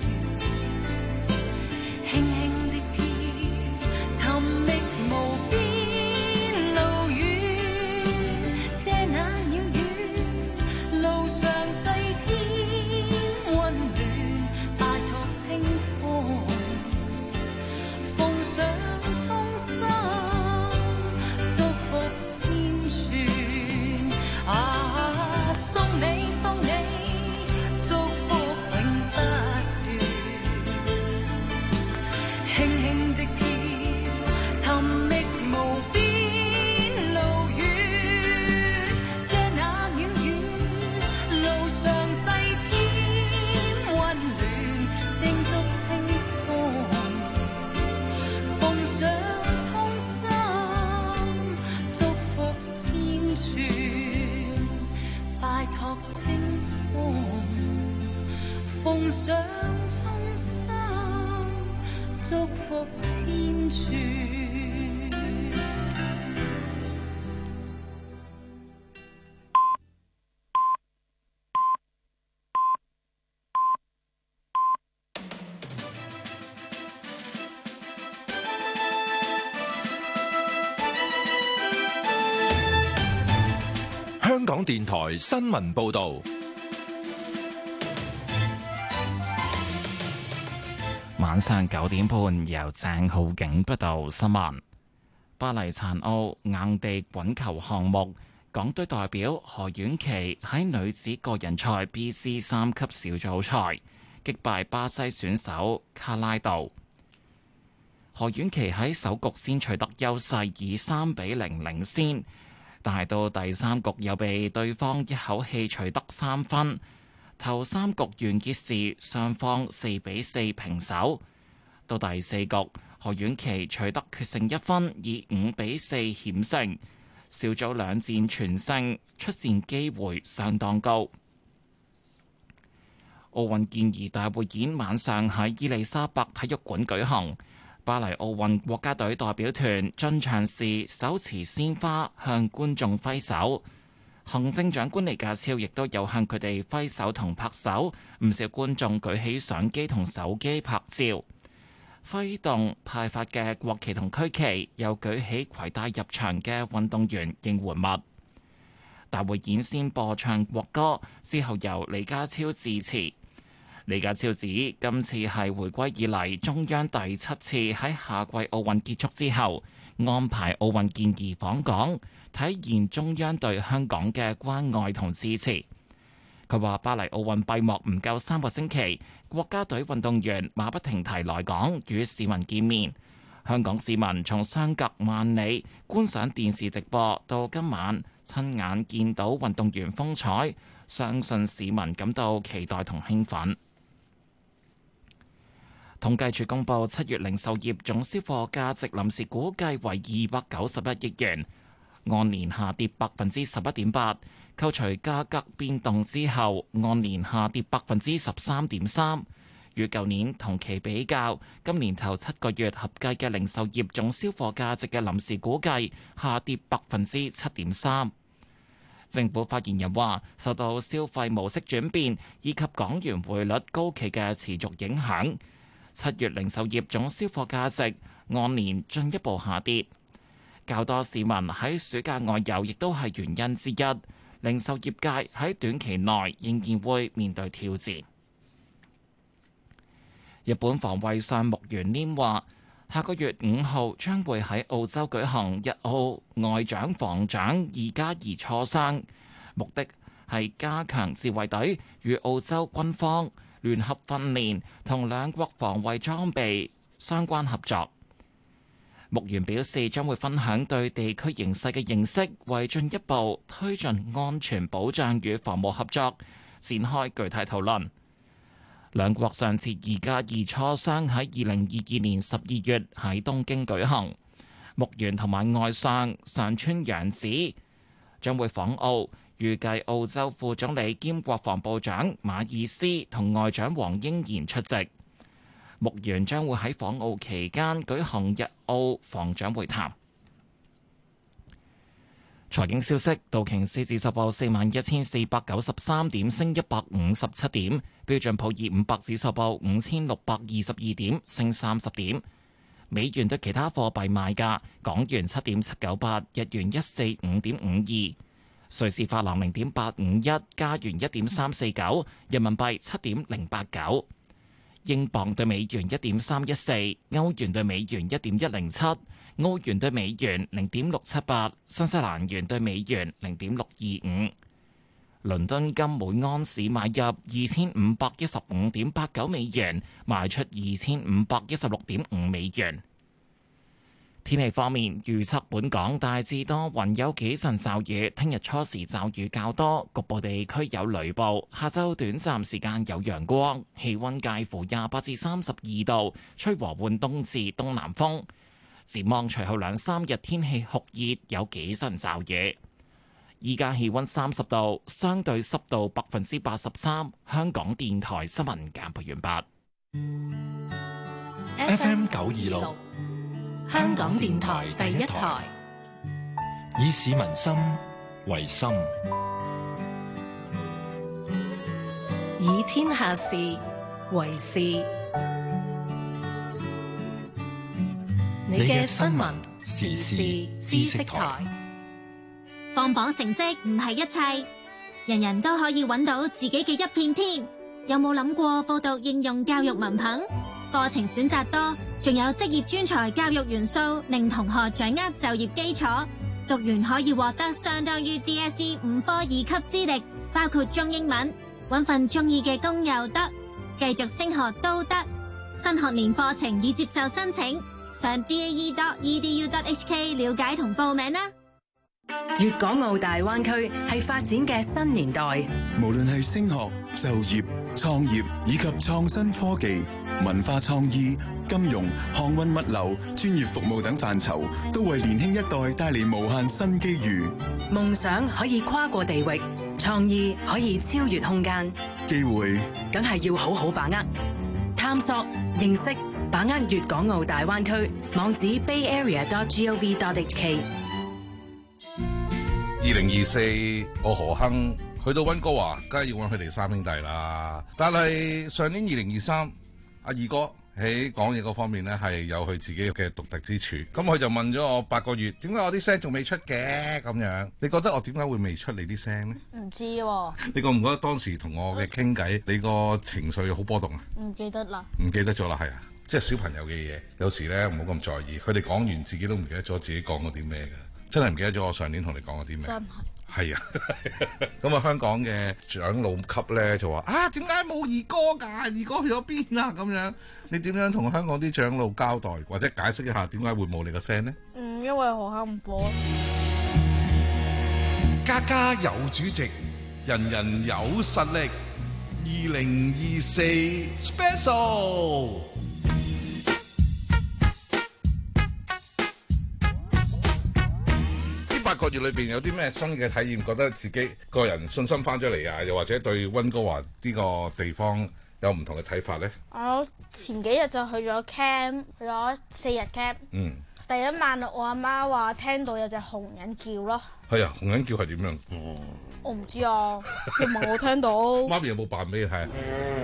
輕輕的飄，尋覓無邊路遠，這那鳥語，路上細天溫暖，拜託清風，奉上衷心，祝福千串。啊，送你送你，祝福永不斷，輕輕的飄，尋覓無邊路遠，這那鳥語，路上細天溫暖，叮囑清風，奉上衷心，祝福千串。拜託清風，奉上衷心，祝福千串。 香港電台新聞報導， 晚上九點半由鄭浩景報道新聞。巴黎殘奧硬地滾球項目，港隊代表何婉琪喺女子個人賽 B C 三級小組賽擊敗巴西選手卡拉杜。何婉琪喺首局先取得優勢，以三比零領先。但係到第三局又被對方一口氣取得三分，頭三局完結時雙方四比四平手。到第四局，何婉琪取得決勝一分，以五比四險勝，小組兩戰全勝，出線機會相當高。奧運健兒大匯演晚上喺伊利沙伯體育館舉行。巴黎奧運國家隊代表團進場時手持鮮花向觀眾揮手，行政長官李家超亦都有向佢哋揮手同拍手，唔少觀眾舉起相機同手機拍照，揮動派發嘅國旗同區旗，又舉起攜帶入場嘅運動員應援物。大會演先播唱國歌，之後由李家超致辭。李家超指今次係回歸以嚟中央第七次喺夏季奧運結束之後安排奧運健兒訪港，體現中央對香港嘅關愛同支持。佢話巴黎奧運閉幕唔夠三個星期，國家隊運動員馬不停蹄來港與市民見面。香港市民從相隔萬里觀賞電視直播到今晚親眼見到運動員風采，相信市民感到期待同興奮。統計處公布七月零售業總銷貨價值臨時估計為二百九十一億元，按年下跌百分之十一點八，扣除價格變動之後，按年下跌百分之十三點三。與舊年同期比較，今年頭七個月合計嘅零售業總銷貨價值嘅臨時估計下跌百分之七點三。政府發言人話，受到消費模式轉變以及港元匯率高企嘅持續影響，七月零售業總銷貨價值按年進一步下跌，較多市民喺暑假外遊亦都係原因之一。零售業界喺短期內仍然會面對挑戰。日本防衛相木原稔話，下個月五號將會喺澳洲舉行日澳外長防長二加二磋商，目的係加強自衛隊與澳洲軍方聯合訓練同兩國防衛裝備相關合作。木原表示將會分享對地區形勢嘅認識，為進一步推進安全保障與防務合作展開具體討論。兩國上次二加二磋商喺二零二二年十二月喺東京舉行。木原同埋外相上川陽子將會訪澳，預計澳洲副總理兼國防部長馬爾斯同外長黃英賢出席。木原將會喺訪澳期間舉行日澳防長會談。 財經消息，道瓊斯指數報四萬一千四百九十三點，升一百五十七點；標準普爾五百指數報五千六百二十二點，升三十點。美元對其他貨幣賣價：港元七點七九八，日元一四五點五二，瑞士法郎零點八五一，加元一點三四九，人民幣七點零八九，英鎊對美元一點三一四，歐元對美元一點一零七。澳元對美元零點六七八，新西蘭元對美元零點六二五。倫敦金每盎司買入二千五百一十五點八九美元，賣出二千五百一十六點五美元。天氣方面，預測本港大致多雲，有幾陣驟雨，聽日初時驟雨較多，局部地區有雷暴。下週短暫時間有陽光，氣溫介乎廿八至三十二度，吹和緩東至東南風。展望隨後兩三日天氣酷熱，有幾陣驟雨。依家氣溫三十度，相對濕度百分之八十三。香港電台新聞簡報完畢。 F M 九二六， 香港電台第一台， 以市民心為心， 以天下事為事。你嘅新聞時事知識台。 放榜成績唔係一切，人人都可以揾到自己嘅一片天。有冇諗過報讀應用教育文憑？課程選擇多，仲有職業專才教育元素，令同學掌握就業基礎。讀完可以獲得相當於 D S E 五科二級資歷，包括中英文，揾份中意嘅工又得，繼續升學都得。新學年課程已接受申請，上 D A E dot E D U dot H K 了解同報名啦。 粵港澳大灣區係發展嘅新年代， 無論係升學、就業、創業以及創新科技、文化創意、金融、航運物流、專業服務等範疇，都為年輕一代帶嚟無限新機遇。 夢想可以跨過地域，創意可以超越空間， 機會梗係要好好把握。探索、認識、把握粵港澳大灣區，網址 bay area dot gov dot h k。 二零二四，我何亨去到溫哥華，梗係要揾佢哋三兄弟啦。但係上年二零二三，阿二哥喺講嘢嗰方面呢，係有佢自己嘅獨特之處。咁佢就問咗我八個月，點解我啲聲仲未出嘅？咁樣，你覺得我點解會未出你啲聲呢？ 唔知喎、哦。 你覺唔覺得當時同我嘅傾偈，你個情緒好波動啊？ 唔記得啦。唔記得咗啦，係啊，即係小朋友嘅嘢，有時呢唔好咁在意。佢哋講完自己都唔記得咗自己講過啲咩嘅。真係唔記得咗我上年同你講過啲咩？ 真係係啊，咁啊香港嘅長老級咧就話啊，點解冇二哥㗎？二哥去咗邊啊？咁樣你點樣同香港啲長老交代或者解釋一下點解會冇你個聲呢？ 嗯，因為學校唔播。 家家有主席，人人有實力。二零二四 Special。 八個月裏邊有啲咩新嘅體驗？覺得自己個人信心翻咗嚟啊，又或者對溫哥華呢個地方有唔同嘅睇法呢？ 我前幾日就去咗 camp， 去咗四日 camp。嗯。第一晚我阿媽話聽到有隻紅人叫咯。 係啊，紅人叫係點樣？ 嗯、我唔知啊，佢問我聽到。 媽咪有冇扮俾你睇啊？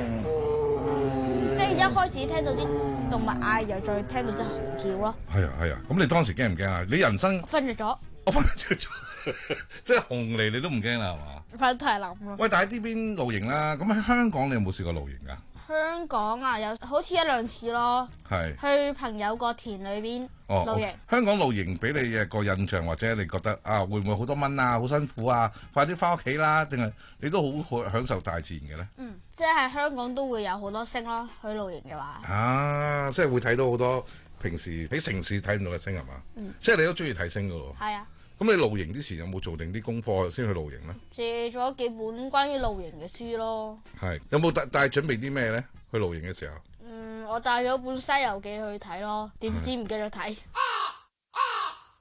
即係一開始聽到啲動物嗌，又再聽到隻紅叫咯。 係啊係啊，咁你當時驚唔驚啊？你人生瞓着咗。 我瞓着咗，即係紅嚟你都唔驚啦，係嘛？ 瞓太冧咯。 喂，但係呢邊露營啦，咁喺香港你有冇試過露營㗎？ 香港啊，有好似一兩次咯。係。去朋友個田裏邊露營。 香港露營俾你嘅個印象，或者你覺得啊，會唔會好多蚊啊，好辛苦啊？快啲翻屋企啦，定係你都好好享受大自然嘅咧？ 嗯，即係香港都會有好多星咯，去露營嘅話。 啊，即係會睇到好多平時喺城市睇唔到嘅星係嘛？嗯。即係你都中意睇星㗎喎。係啊。咁你露營之前有冇做定啲功課先去露營咧？ 借咗幾本關於露營嘅書咯。 係，有冇帶帶準備啲咩咧？去露營嘅時候？ 嗯，我帶咗本《西遊記》去睇咯，點知唔記得睇。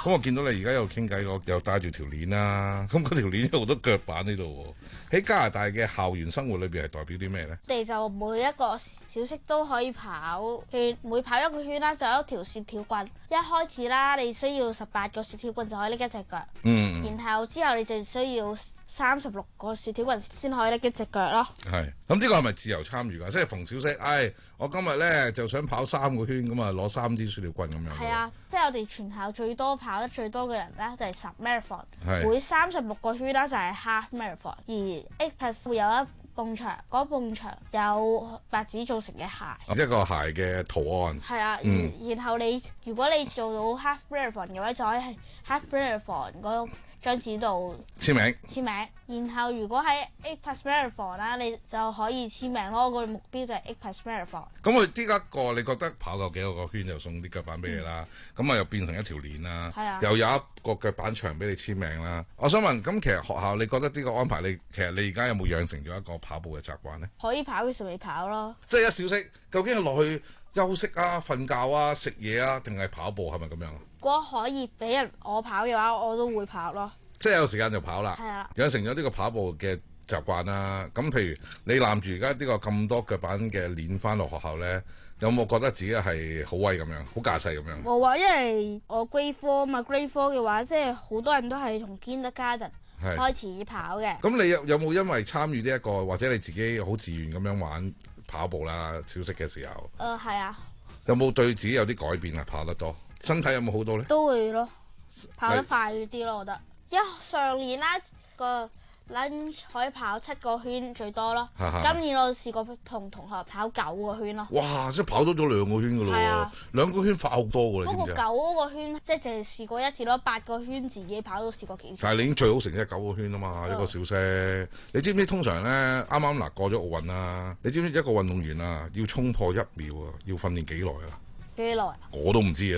咁我見到你而家有傾偈，我又帶住條鏈啦。咁嗰條鏈有好多腳板呢度喎。喺加拿大嘅校園生活裏邊係代表啲咩咧？ 我哋就每一個小息都可以跑圈，每跑一個圈啦，就有一條雪條棍。一開始啦，你需要十八個雪條棍就可以拎一隻腳。嗯。然後之後你就需要三十六個雪條棍先可以拎一隻腳咯。 係。咁呢個係咪自由參與㗎？即係逢小息，唉、哎，我今日咧就想跑三個圈咁啊，攞三支雪條棍咁樣。 係啊，即係我哋全校最多跑得最多嘅人咧，就係十 marathon， 係每三十六個圈啦就係 half marathon，而 eight plus 會有一埲牆，嗰埲牆有白紙造成嘅鞋， 一個鞋嘅圖案。 係啊，嗯、然後你如果你做到 half marathon 嘅話，就可以喺 half marathon 嗰張紙度簽名。 簽名。然後如果喺 eight plus marathon 啦，你就可以簽名咯。個目標就係 eight plus marathon。 咁佢呢一個你覺得跑夠幾個個圈就送啲腳板俾你啦，咁啊、嗯、又變成一條鏈啦， 啊、 又有一個腳板牆俾你簽名啦。我想問，咁其實學校你覺得呢個安排你，你其實你而家有冇養成咗一個跑步嘅習慣呢？ 可以跑嘅時候咪跑咯。 即係一小息，究竟係落去休息啊、瞓覺啊、食嘢啊，定係跑步係咪咁樣？ 如果可以俾人我跑嘅話，我都會跑咯。 即係有時間就跑啦， 啊、 養成咗呢個跑步嘅習慣啦。咁譬如你攬住而家呢個咁多腳板嘅鏈翻落學校咧，有冇覺得自己係好威咁樣，好架勢咁樣？ 冇啊，因為我 grade four 嘛 grade four 嘅話，即係好多人都係從 kindergarten 開始跑嘅。 咁你有有冇因為參與呢一個，或者你自己好自願咁樣玩跑步啦？小息嘅時候， 誒係、呃、啊。 有冇對自己有啲改變啊？跑得多，身體有冇好多咧？ 都會咯，跑得快啲咯，我覺得。一上年啦個 lunch 可以跑七個圈最多咯，今年我試過同同學跑九個圈咯。 哇！即係跑多咗兩個圈噶咯喎，兩個圈快好多噶啦， 不過九個圈即係淨係試過一次咯，八個圈自己跑都試過幾次。 但係你已經最好成績係九個圈啊嘛，一個小息。你知唔知通常咧啱啱嗱過咗奧運啦？你知唔知一個運動員啊要衝破一秒啊，要訓練幾耐啊？ 幾耐？ 我都唔知啊。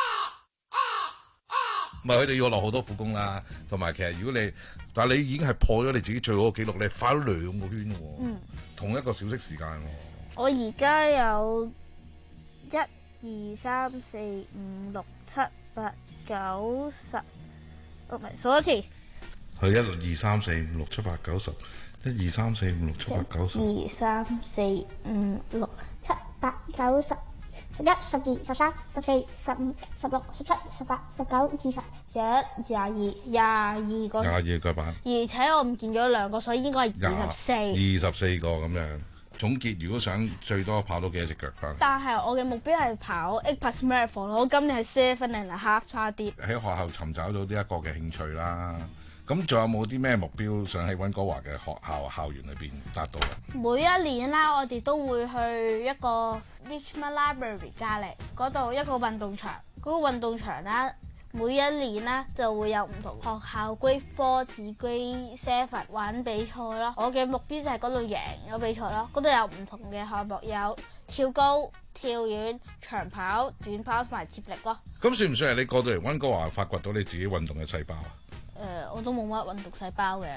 唔係佢哋要落好多苦功啦，同埋其實如果你，但係你已經係破咗你自己最好嘅紀錄，你快咗兩個圈喎，嗯、同一個小息時間喎。 我而家有一二三四五六七八九十，唔係數一次。 係一二三四五六七八九十，一二三四五六七八九十。 二三四五六七八九十。十一、十二、十三、十四、十五、十六、十七、十八、十九、二十、廿一、廿二、廿二個。 廿二個腳板。 而且我唔見咗兩個，所以應該係二十四。 二十四個咁樣。總結，如果想最多跑到幾多隻腳翻？ 但係我嘅目標係跑 eight plus marathon，我今年係 seven and a half 差啲。 喺學校尋找到呢一個嘅興趣啦。咁仲有冇啲咩目標想喺溫哥華嘅學校校園裏邊達到嘅？ 每一年啦，我哋都會去一個 Richmond Library 隔離嗰度一個運動場。嗰、那個運動場啦，每一年啦就會有唔同學校 Grade Four 至 Grade Seven 玩比賽咯。我嘅目標就係嗰度贏咗比賽咯。嗰度有唔同嘅項目，有跳高、跳遠、長跑、短跑同埋接力咯。 咁算唔算係你過到嚟溫哥華發掘到你自己運動嘅細胞啊？ 誒、呃，我都冇乜運動細胞嘅。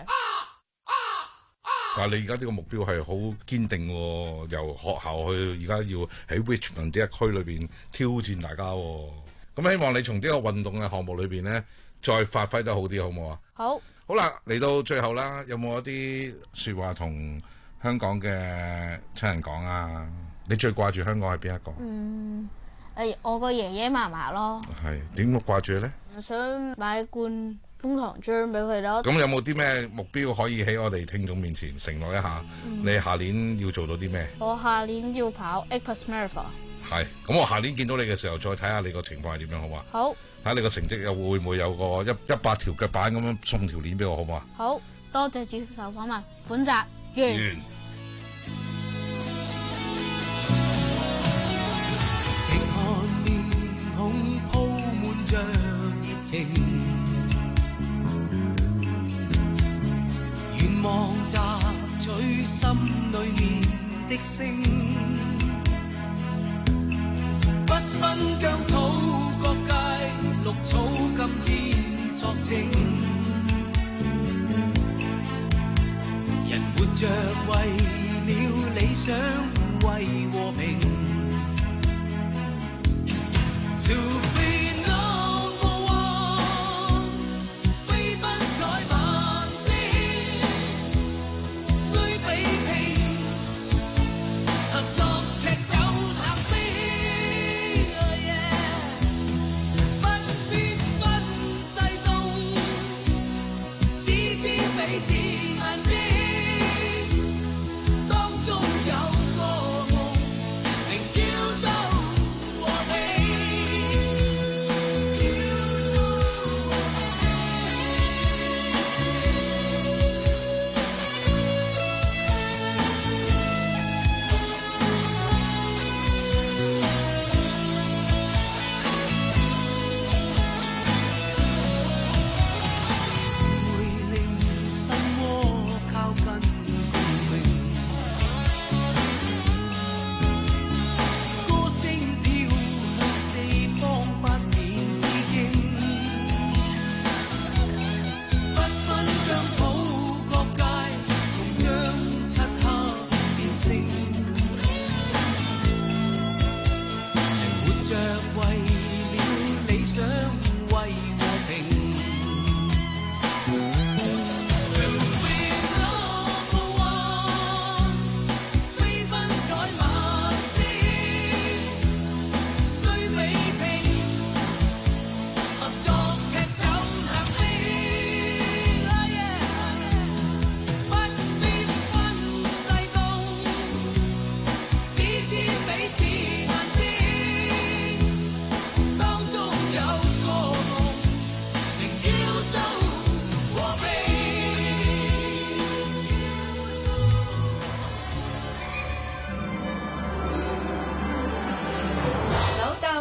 但係你而家呢個目標係好堅定喎，由學校去而家要喺 Richmond 呢一區裏邊挑戰大家喎。咁希望你從呢個運動嘅項目裏邊咧，再發揮得好啲，好唔好啊？ 好。 好啦，嚟到最後啦，有冇一啲説話同香港嘅親人講啊？你最掛住香港係邊一個？ 嗯，誒，我個爺爺嫲嫲咯。 係點掛住咧？ 想買罐楓糖漿俾佢咯。 咁有冇啲咩目標可以喺我哋聽眾面前承諾一下？嗯、你下年要做到啲咩？ 我下年要跑 eight plus marathon。 係，咁我下年見到你嘅時候，再睇下你個情況係點樣，好嘛？ 好。 睇下你個成績又會唔會有個一一百條腳板咁樣送條鏈俾我，好唔好啊？ 好，多謝接受訪問，本集完。完願望摘取心裏面的聲，不分疆土各界，綠草今天作證。人活着為了理想，為和平。To be number one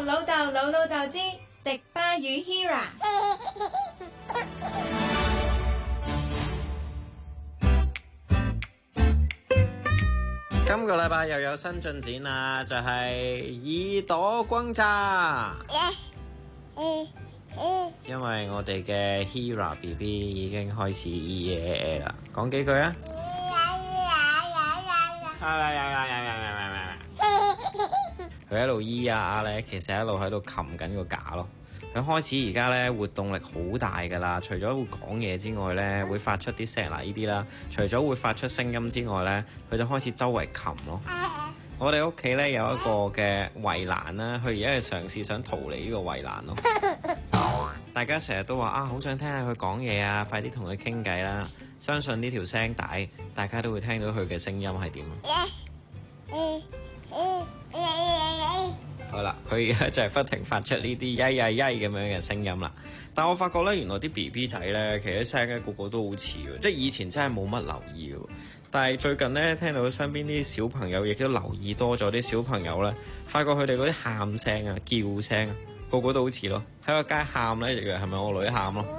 老豆老老豆之迪巴與 Hera。 今個禮拜又有新進展啦，就係、是、耳朵轟炸。因為我哋嘅 Hera B B 已經開始咿耶啦，講幾句啊！佢一路咿呀咧，其實一路喺度擒緊個架咯。佢開始而家咧活動力好大噶啦，除咗會講嘢之外咧，會發出啲聲嗱呢啲啦。除咗會發出聲音之外咧，佢就開始周圍擒咯。我哋屋企咧有一個嘅圍欄啦，佢而家係嘗試想逃離呢個圍欄咯。大家成日都話啊，好想聽下佢講嘢啊，快啲同佢傾偈啦！相信呢條聲帶，大家都會聽到佢嘅聲音係點。好啦，佢而家就係不停發出呢啲曳曳曳咁樣嘅聲音啦。但我發覺咧，原來啲 B B 仔咧，其實啲聲咧個個都好似嘅，即係以前真係冇乜留意嘅。但係最近咧，聽到身邊啲小朋友亦都留意多咗啲小朋友咧，發覺佢哋嗰啲喊聲啊、叫聲啊，個個都好似咯。喺個街喊咧，以為係咪我女喊咯？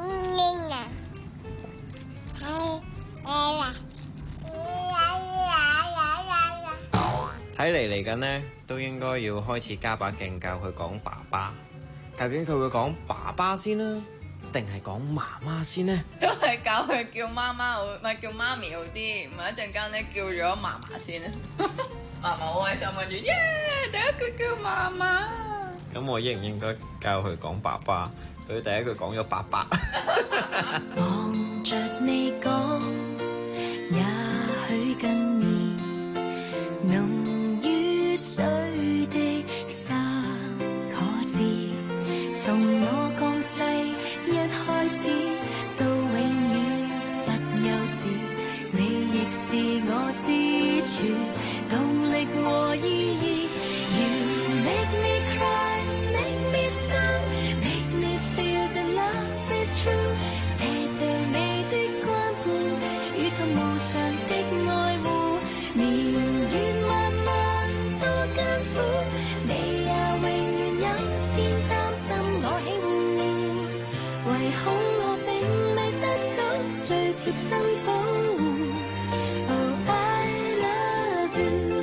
睇嚟嚟緊呢，都應該要開始加把勁教佢講爸爸。究竟佢會講爸爸先啦，定係講媽媽先呢？ 都係教佢叫媽媽好，唔係叫媽咪好啲，唔係一陣間咧叫咗嫲嫲先啊！嫲嫲好開心，跟住耶，第一句叫嫲嫲。 咁我應唔應該教佢講爸爸？佢第一句講咗爸爸。 望着你講，也許更易濃於水的沙可知，從我降世一開始到永遠不幼稚，你亦是我支柱，動力和意義。You make me cry, make me smile, make me feel that love is true。謝謝你的關顧，以及無常的愛護，年月漫漫多艱苦，你也永遠優先擔心我喜惡，唯恐我並未得到最貼身保護。Oh, I love you。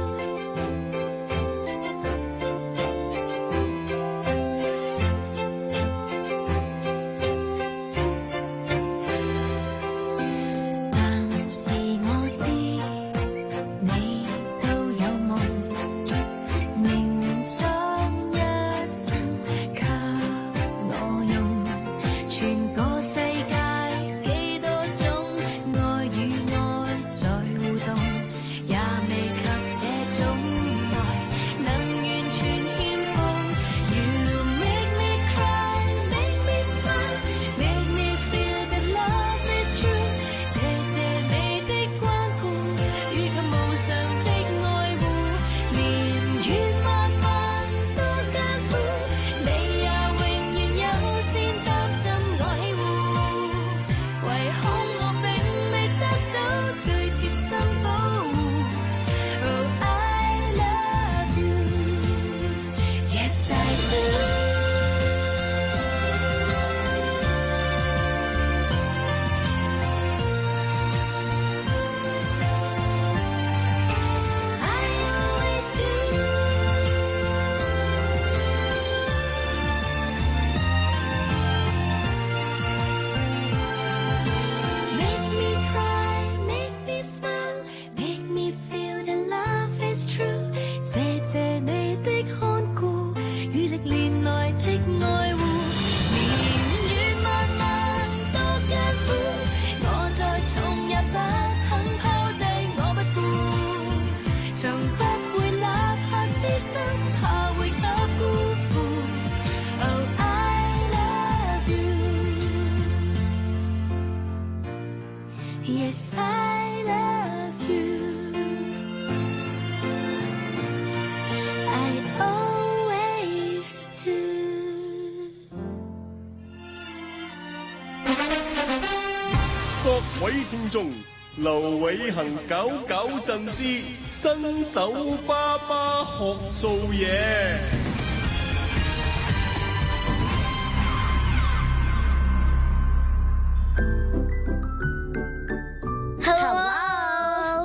但是我知你都有夢，凝裝一生給我用，全個世界幾多種愛與愛在互動，也未及這種愛能完全獻奉。You make me cry, make me smile, make me feel that love is true。謝謝你的關顧，以及無常的愛護，年月漫漫多艱苦，你也永遠優先擔心我喜惡，唯恐我並未得到最貼身保護。Oh, I love you, yes I do。Make me cry, make me smile, make me feel that love is true。謝謝你的看顧，與歷年來的愛護，年月漫漫多艱苦，我再從也不肯拋低我不顧，從不會立下私心，怕會給辜負。Oh, I love you, yes I love you, I always do。 各位聽眾，劉偉恒搞搞震之新手爸爸學做嘢。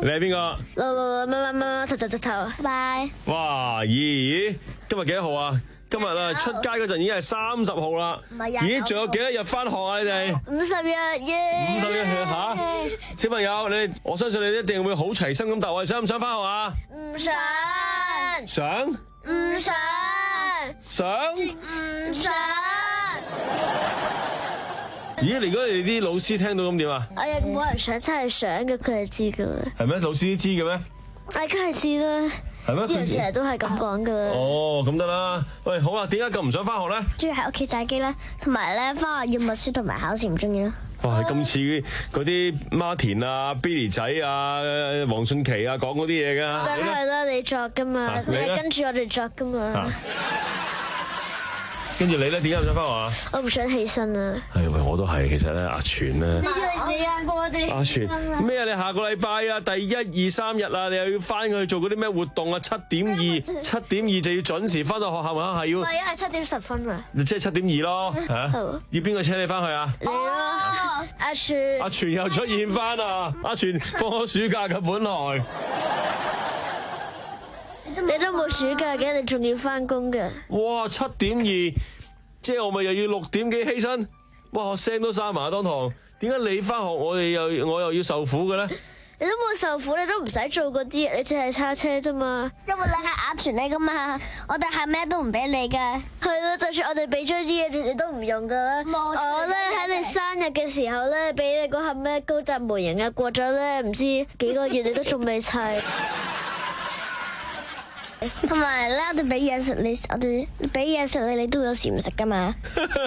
你係邊個？ 六六六乜乜乜乜頭頭頭頭，拜拜。 哇！咦？今日幾多號啊？今日啊，出街嗰陣已經係三十號啦。 唔係廿九號。 咦？仲有幾多日翻學啊？你哋？ 五十日耶！ 五十日嚇！小朋友，你哋我相信你哋一定會好齊心咁答我，想唔想翻學啊？ 唔想。 想？ 唔想。 想？ 唔想。 咦？如果你哋啲老師聽到咁點啊？ 哎呀，冇人想真係想嘅，佢係知㗎啦。 係咩？老師都知嘅咩？ 哎，梗係知啦。 係咩？ 啲人成日都係咁講㗎啦。 哦，咁得啦。喂，好啦，點解咁唔想翻學咧？ 中意喺屋企打機啦，同埋咧翻學要默書同埋考試唔中意咯。 哇，係咁似嗰啲 Martin 啊、Billy 仔啊、黃信琪啊講嗰啲嘢㗎。 梗係啦，你作㗎嘛，你係跟住我哋作㗎嘛。 跟住你咧，點解唔想翻學啊？ 我唔想起身啊！ 係喂，我都係。其實咧，阿全咧， 你你你啊，我哋阿全咩啊？你下個禮拜啊，第一二三日啊，你又要翻去做嗰啲咩活動啊？七點二，七點二就要準時翻到學校啊！係要。 唔係啊，係七點十分啊！ 你即係七點二咯，嚇？要邊個車你翻去啊？ 你咯，阿全。 阿全又出現翻啊！阿全放咗暑假嘅本來。 你都冇暑假嘅，你仲要翻工嘅。 哇！七點二，即係我咪又要六點幾起身。哇！聲都沙埋當堂。點解你翻學我哋又我又要受苦嘅咧？ 你都冇受苦，你都唔使做嗰啲，你淨係叉車啫嘛。因為你係阿全嚟噶嘛，我哋係咩都唔俾你噶。係咯，就算我哋俾咗啲嘢，你都唔用噶啦。我咧喺你生日嘅時候咧，俾你嗰盒咩高達模型啊，過咗咧唔知幾個月，你都仲未砌。同埋咧，我哋俾嘢食你，我哋俾嘢食你，你都有時唔食噶嘛。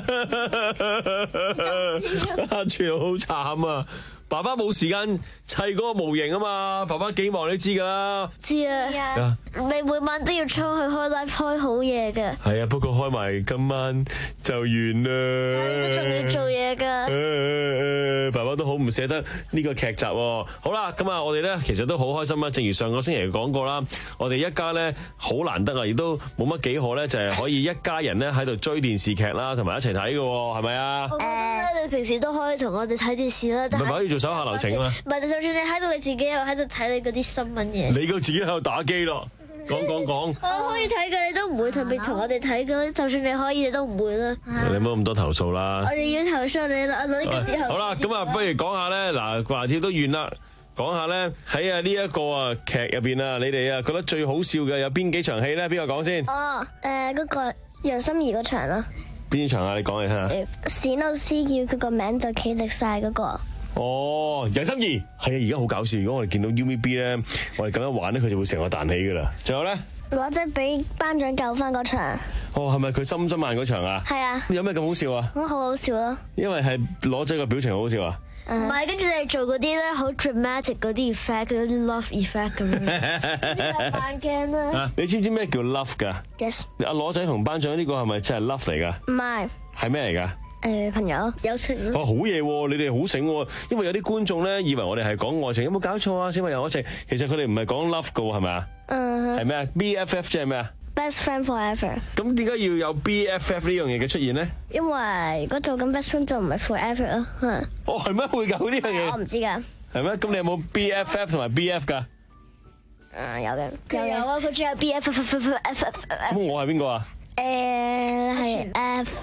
阿全好慘啊！爸爸冇時間砌嗰個模型啊嘛，爸爸幾忙你知噶啦。 知啊，你每晚都要出去開 live 開好夜嘅。 係啊，不過開埋今晚就完啦。 仲要做嘢噶。 爸爸都好唔捨得呢個劇集喎。好啦，咁啊，我哋咧其實都好開心啊。正如上個星期講過啦，我哋一家咧好難得啊，亦都冇乜幾可咧，就係可以一家人咧喺度追電視劇啦，同埋一齊睇嘅喎，係咪啊？ 誒，你平時都可以同我哋睇電視啦，但係可以做手下留情啊嘛。 唔係，就算你喺度，你自己又喺度睇你嗰啲新聞嘢。 你個自己喺度打機咯，講講講。 我可以睇嘅，你都唔會特別同我哋睇嘅。就算你可以，你都唔會啦。 你冇咁多投訴啦。 我哋要投訴你啦，我呢個之後。 好啦，咁啊，不如講下咧，嗱，話題都完啦，講下咧喺啊呢一個啊劇入邊啊，你哋啊覺得最好笑嘅有邊幾場戲咧？邊個講先？ 哦，誒，嗰個楊心怡嗰場咯。 邊場啊？你講嚟聽下。 冼老師叫佢個名就企直晒嗰個。 哦，楊心怡係啊，而家好搞笑。如果我哋見到 U V B 咧，我哋咁樣玩咧，佢就會成個彈起噶啦。仲有咧， 攞隻俾班長救翻嗰場。 哦，係咪佢心心慢嗰場啊？係啊。有咩咁好笑啊？ 咁好好笑咯。因為係攞咗個表情好好笑啊。 唔係，跟住你做嗰啲咧好 dramatic 嗰啲 effect，嗰啲 love effect 咁樣，啲扮鏡啦。 你知唔知咩叫 love 㗎 ？Yes。 阿羅仔同班長呢個係咪真係 love 嚟㗎？ 唔係。係咩嚟㗎？ 誒，朋友友情。 哦，好嘢喎！你哋好醒喎，因為有啲觀眾咧以為我哋係講愛情，有冇搞錯啊？小朋友愛情，其實佢哋唔係講 love 㗎喎，係咪啊？嗯。係咩啊 ？B F F 即係咩啊 ？Best friend forever。咁點解要有 B F F 呢樣嘢嘅出現咧？ 因為如果做緊 best friend 就唔係 forever 咯。 哦，係咩會有呢樣嘢？ 我唔知㗎。 係咩？咁你有冇 B F F 同埋 B F 㗎？ 誒，有嘅。有有啊，佢仲有 B F F F F F。 咁我係邊個啊？ 誒，係 F。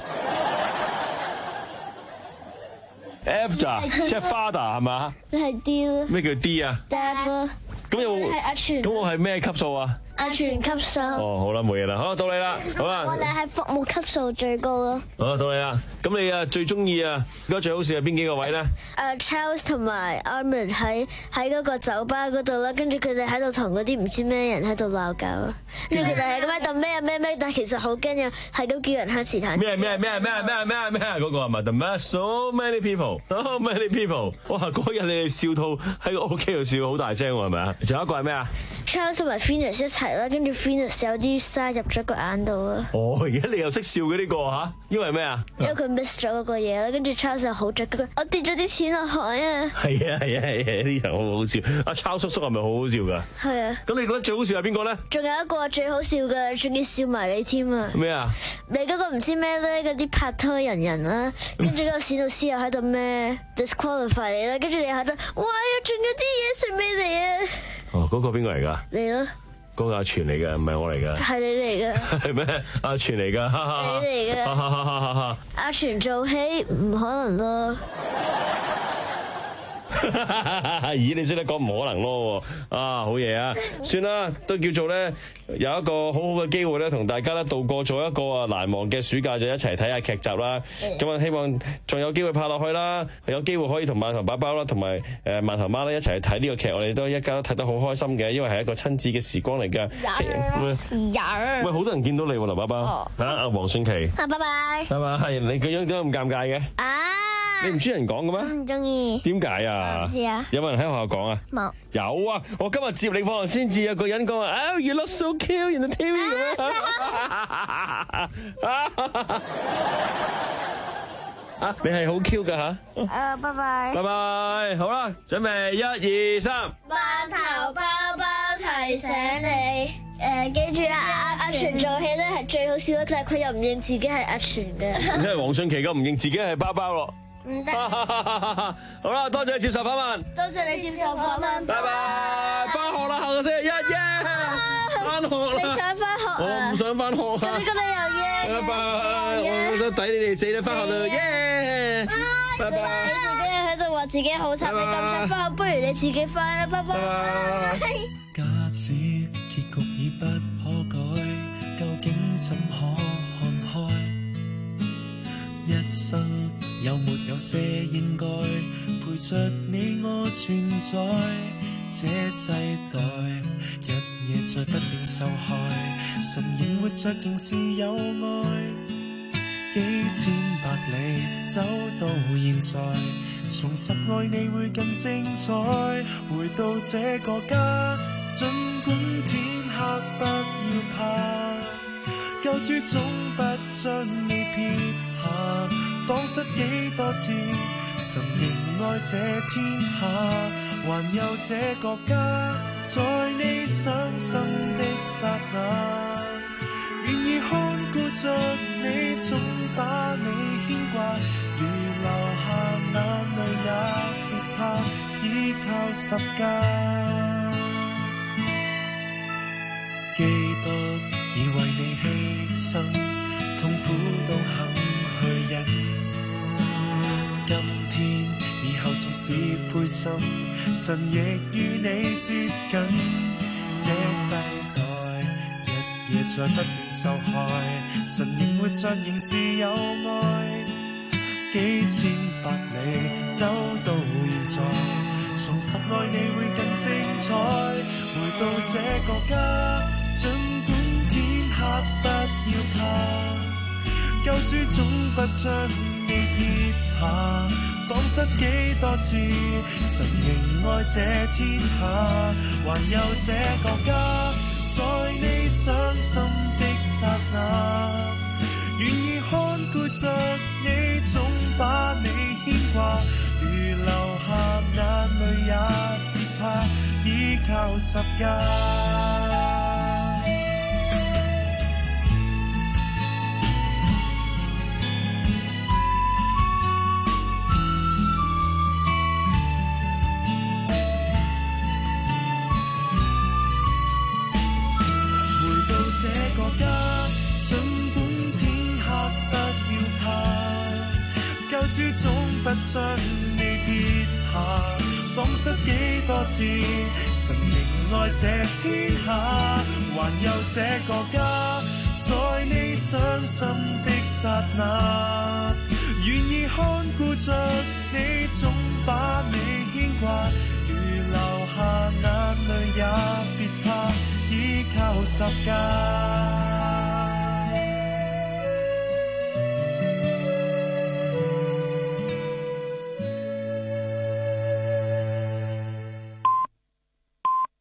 F 咋？即係 father 係嘛？ 你係 D 咯。 咩叫 D 啊 ？Dad 咯。 咁有係阿全。 咁我係咩級數啊？ 阿全級數。 哦，好啦，冇嘢啦，好到你啦，好啦。 我哋係服務級數最高咯。 好，到你啦。咁你啊最中意啊，而家最好笑係邊幾個位咧？ 誒 Charles 同埋 Armin 喺喺嗰個酒吧嗰度啦，跟住佢哋喺度同嗰啲唔知咩人喺度鬧交，跟住佢哋係咁喺度咩咩咩，但係其實好驚嘅，係咁叫人黑詞彈。 咩咩咩咩咩咩咩嗰個係咪 The man so many people so many people？ 哇！嗰日你哋笑到喺個屋企度笑好大聲喎，係咪啊？仲有一個係咩啊 ？Charles 同埋 Venus 一齊齊啦，跟住 Venus 有啲沙入咗個眼度啦。 哦，而家你又識笑嘅呢個嚇？因為咩啊？ 因為佢 miss 咗嗰個嘢啦，跟住 Charles 好着嗰個，我跌咗啲錢落海啊！ 係啊係啊係啊！呢人好好笑。阿超叔叔係咪好好笑㗎？ 係啊。 咁你覺得最好笑係邊個咧？ 仲有一個最好笑嘅，仲要笑埋你添啊！ 咩啊？ 你嗰個唔知咩咧？嗰啲拍拖人人啦，跟住嗰個史老師又喺度咩 disqualify 你啦，跟住你喺度，哇！又仲有啲嘢食俾你啊！ 哦，嗰個邊個嚟㗎？ 你咯。 嗰個阿全嚟嘅，唔係我嚟嘅。 係你嚟嘅。 係咩？阿全嚟㗎。 你嚟嘅。阿全做戲唔可能咯。 咦，你識得講唔可能咯？啊，好嘢啊！算啦，都叫做咧有一個好好嘅機會咧，同大家咧度過咗一個啊難忘嘅暑假，就一齊睇下劇集啦。咁啊，希望仲有機會拍落去啦，有機會可以同饅頭爸爸啦，同埋誒饅頭媽咧一齊去睇呢個劇，我哋都一家都睇得好開心嘅，因為係一個親子嘅時光嚟㗎。喂，好多人見到你喎，劉爸爸。嚇，阿黃信琪。 啊，拜拜。 拜拜。係你個樣點解咁尷尬嘅？ 啊！ 你唔中意人講嘅咩？ 唔中意。 點解啊？ 唔知啊。 有冇人喺學校講啊？ 冇。 有啊！我今日接你放學先至有個人講話，Oh you look so cute in the T V 咁樣。啊！你係好 Q 㗎嚇。 誒，拜拜。 拜拜。好啦，準備一二三。 饅頭包包提醒你。誒，記住啊！阿阿全做戲咧係最好笑咧，就係佢又唔認自己係阿全嘅。 因為黃信琪咁唔認自己係包包咯。 唔得。 好啦，多謝你接受訪問。 多謝你接受訪問。 拜拜。翻學啦，下個星期一耶！翻學啦。 你想翻學啊？ 我唔想翻學啊。 咁你覺得又耶？ 拜拜。我想抵你哋死啦，翻學啦，耶！拜拜。 你自己又喺度話自己好慘，你咁想翻學，不如你自己翻啦，拜拜。 假使結局已不可改，究竟怎可看開？一生有沒有些應該陪着你我存在？這世代日夜再不斷受害，神仍活着仍是有愛。幾千百里走到現在，重拾愛你會更精彩。回到這個家，儘管天黑不要怕，救主總不將你撇下。蕩失幾多次，神仍愛這天下，還有這個家，在你傷心的剎那，願意看顧着你，總把你牽掛。如流下眼淚也別怕，依靠十架。基督已為你犧牲，痛苦都肯去忍。今天以後縱使灰心，神亦與你接近。這世代日夜在不斷受害，神仍活着仍是有愛。幾千百里走到現在，重拾愛你會更精彩。回到這個家，儘管天黑不要怕，救主總不將你撇下。蕩失幾多次，神仍愛這天下，還有這個家，在你傷心的剎那，願意看顧着你，總把你牽掛。如流下眼淚也別怕，依靠十架。主總不將你撇下，蕩失幾多次，神仍愛這天下，還有這個家，在你傷心的剎那，願意看顧着你，總把你牽掛。如流下眼淚也別怕，依靠十架。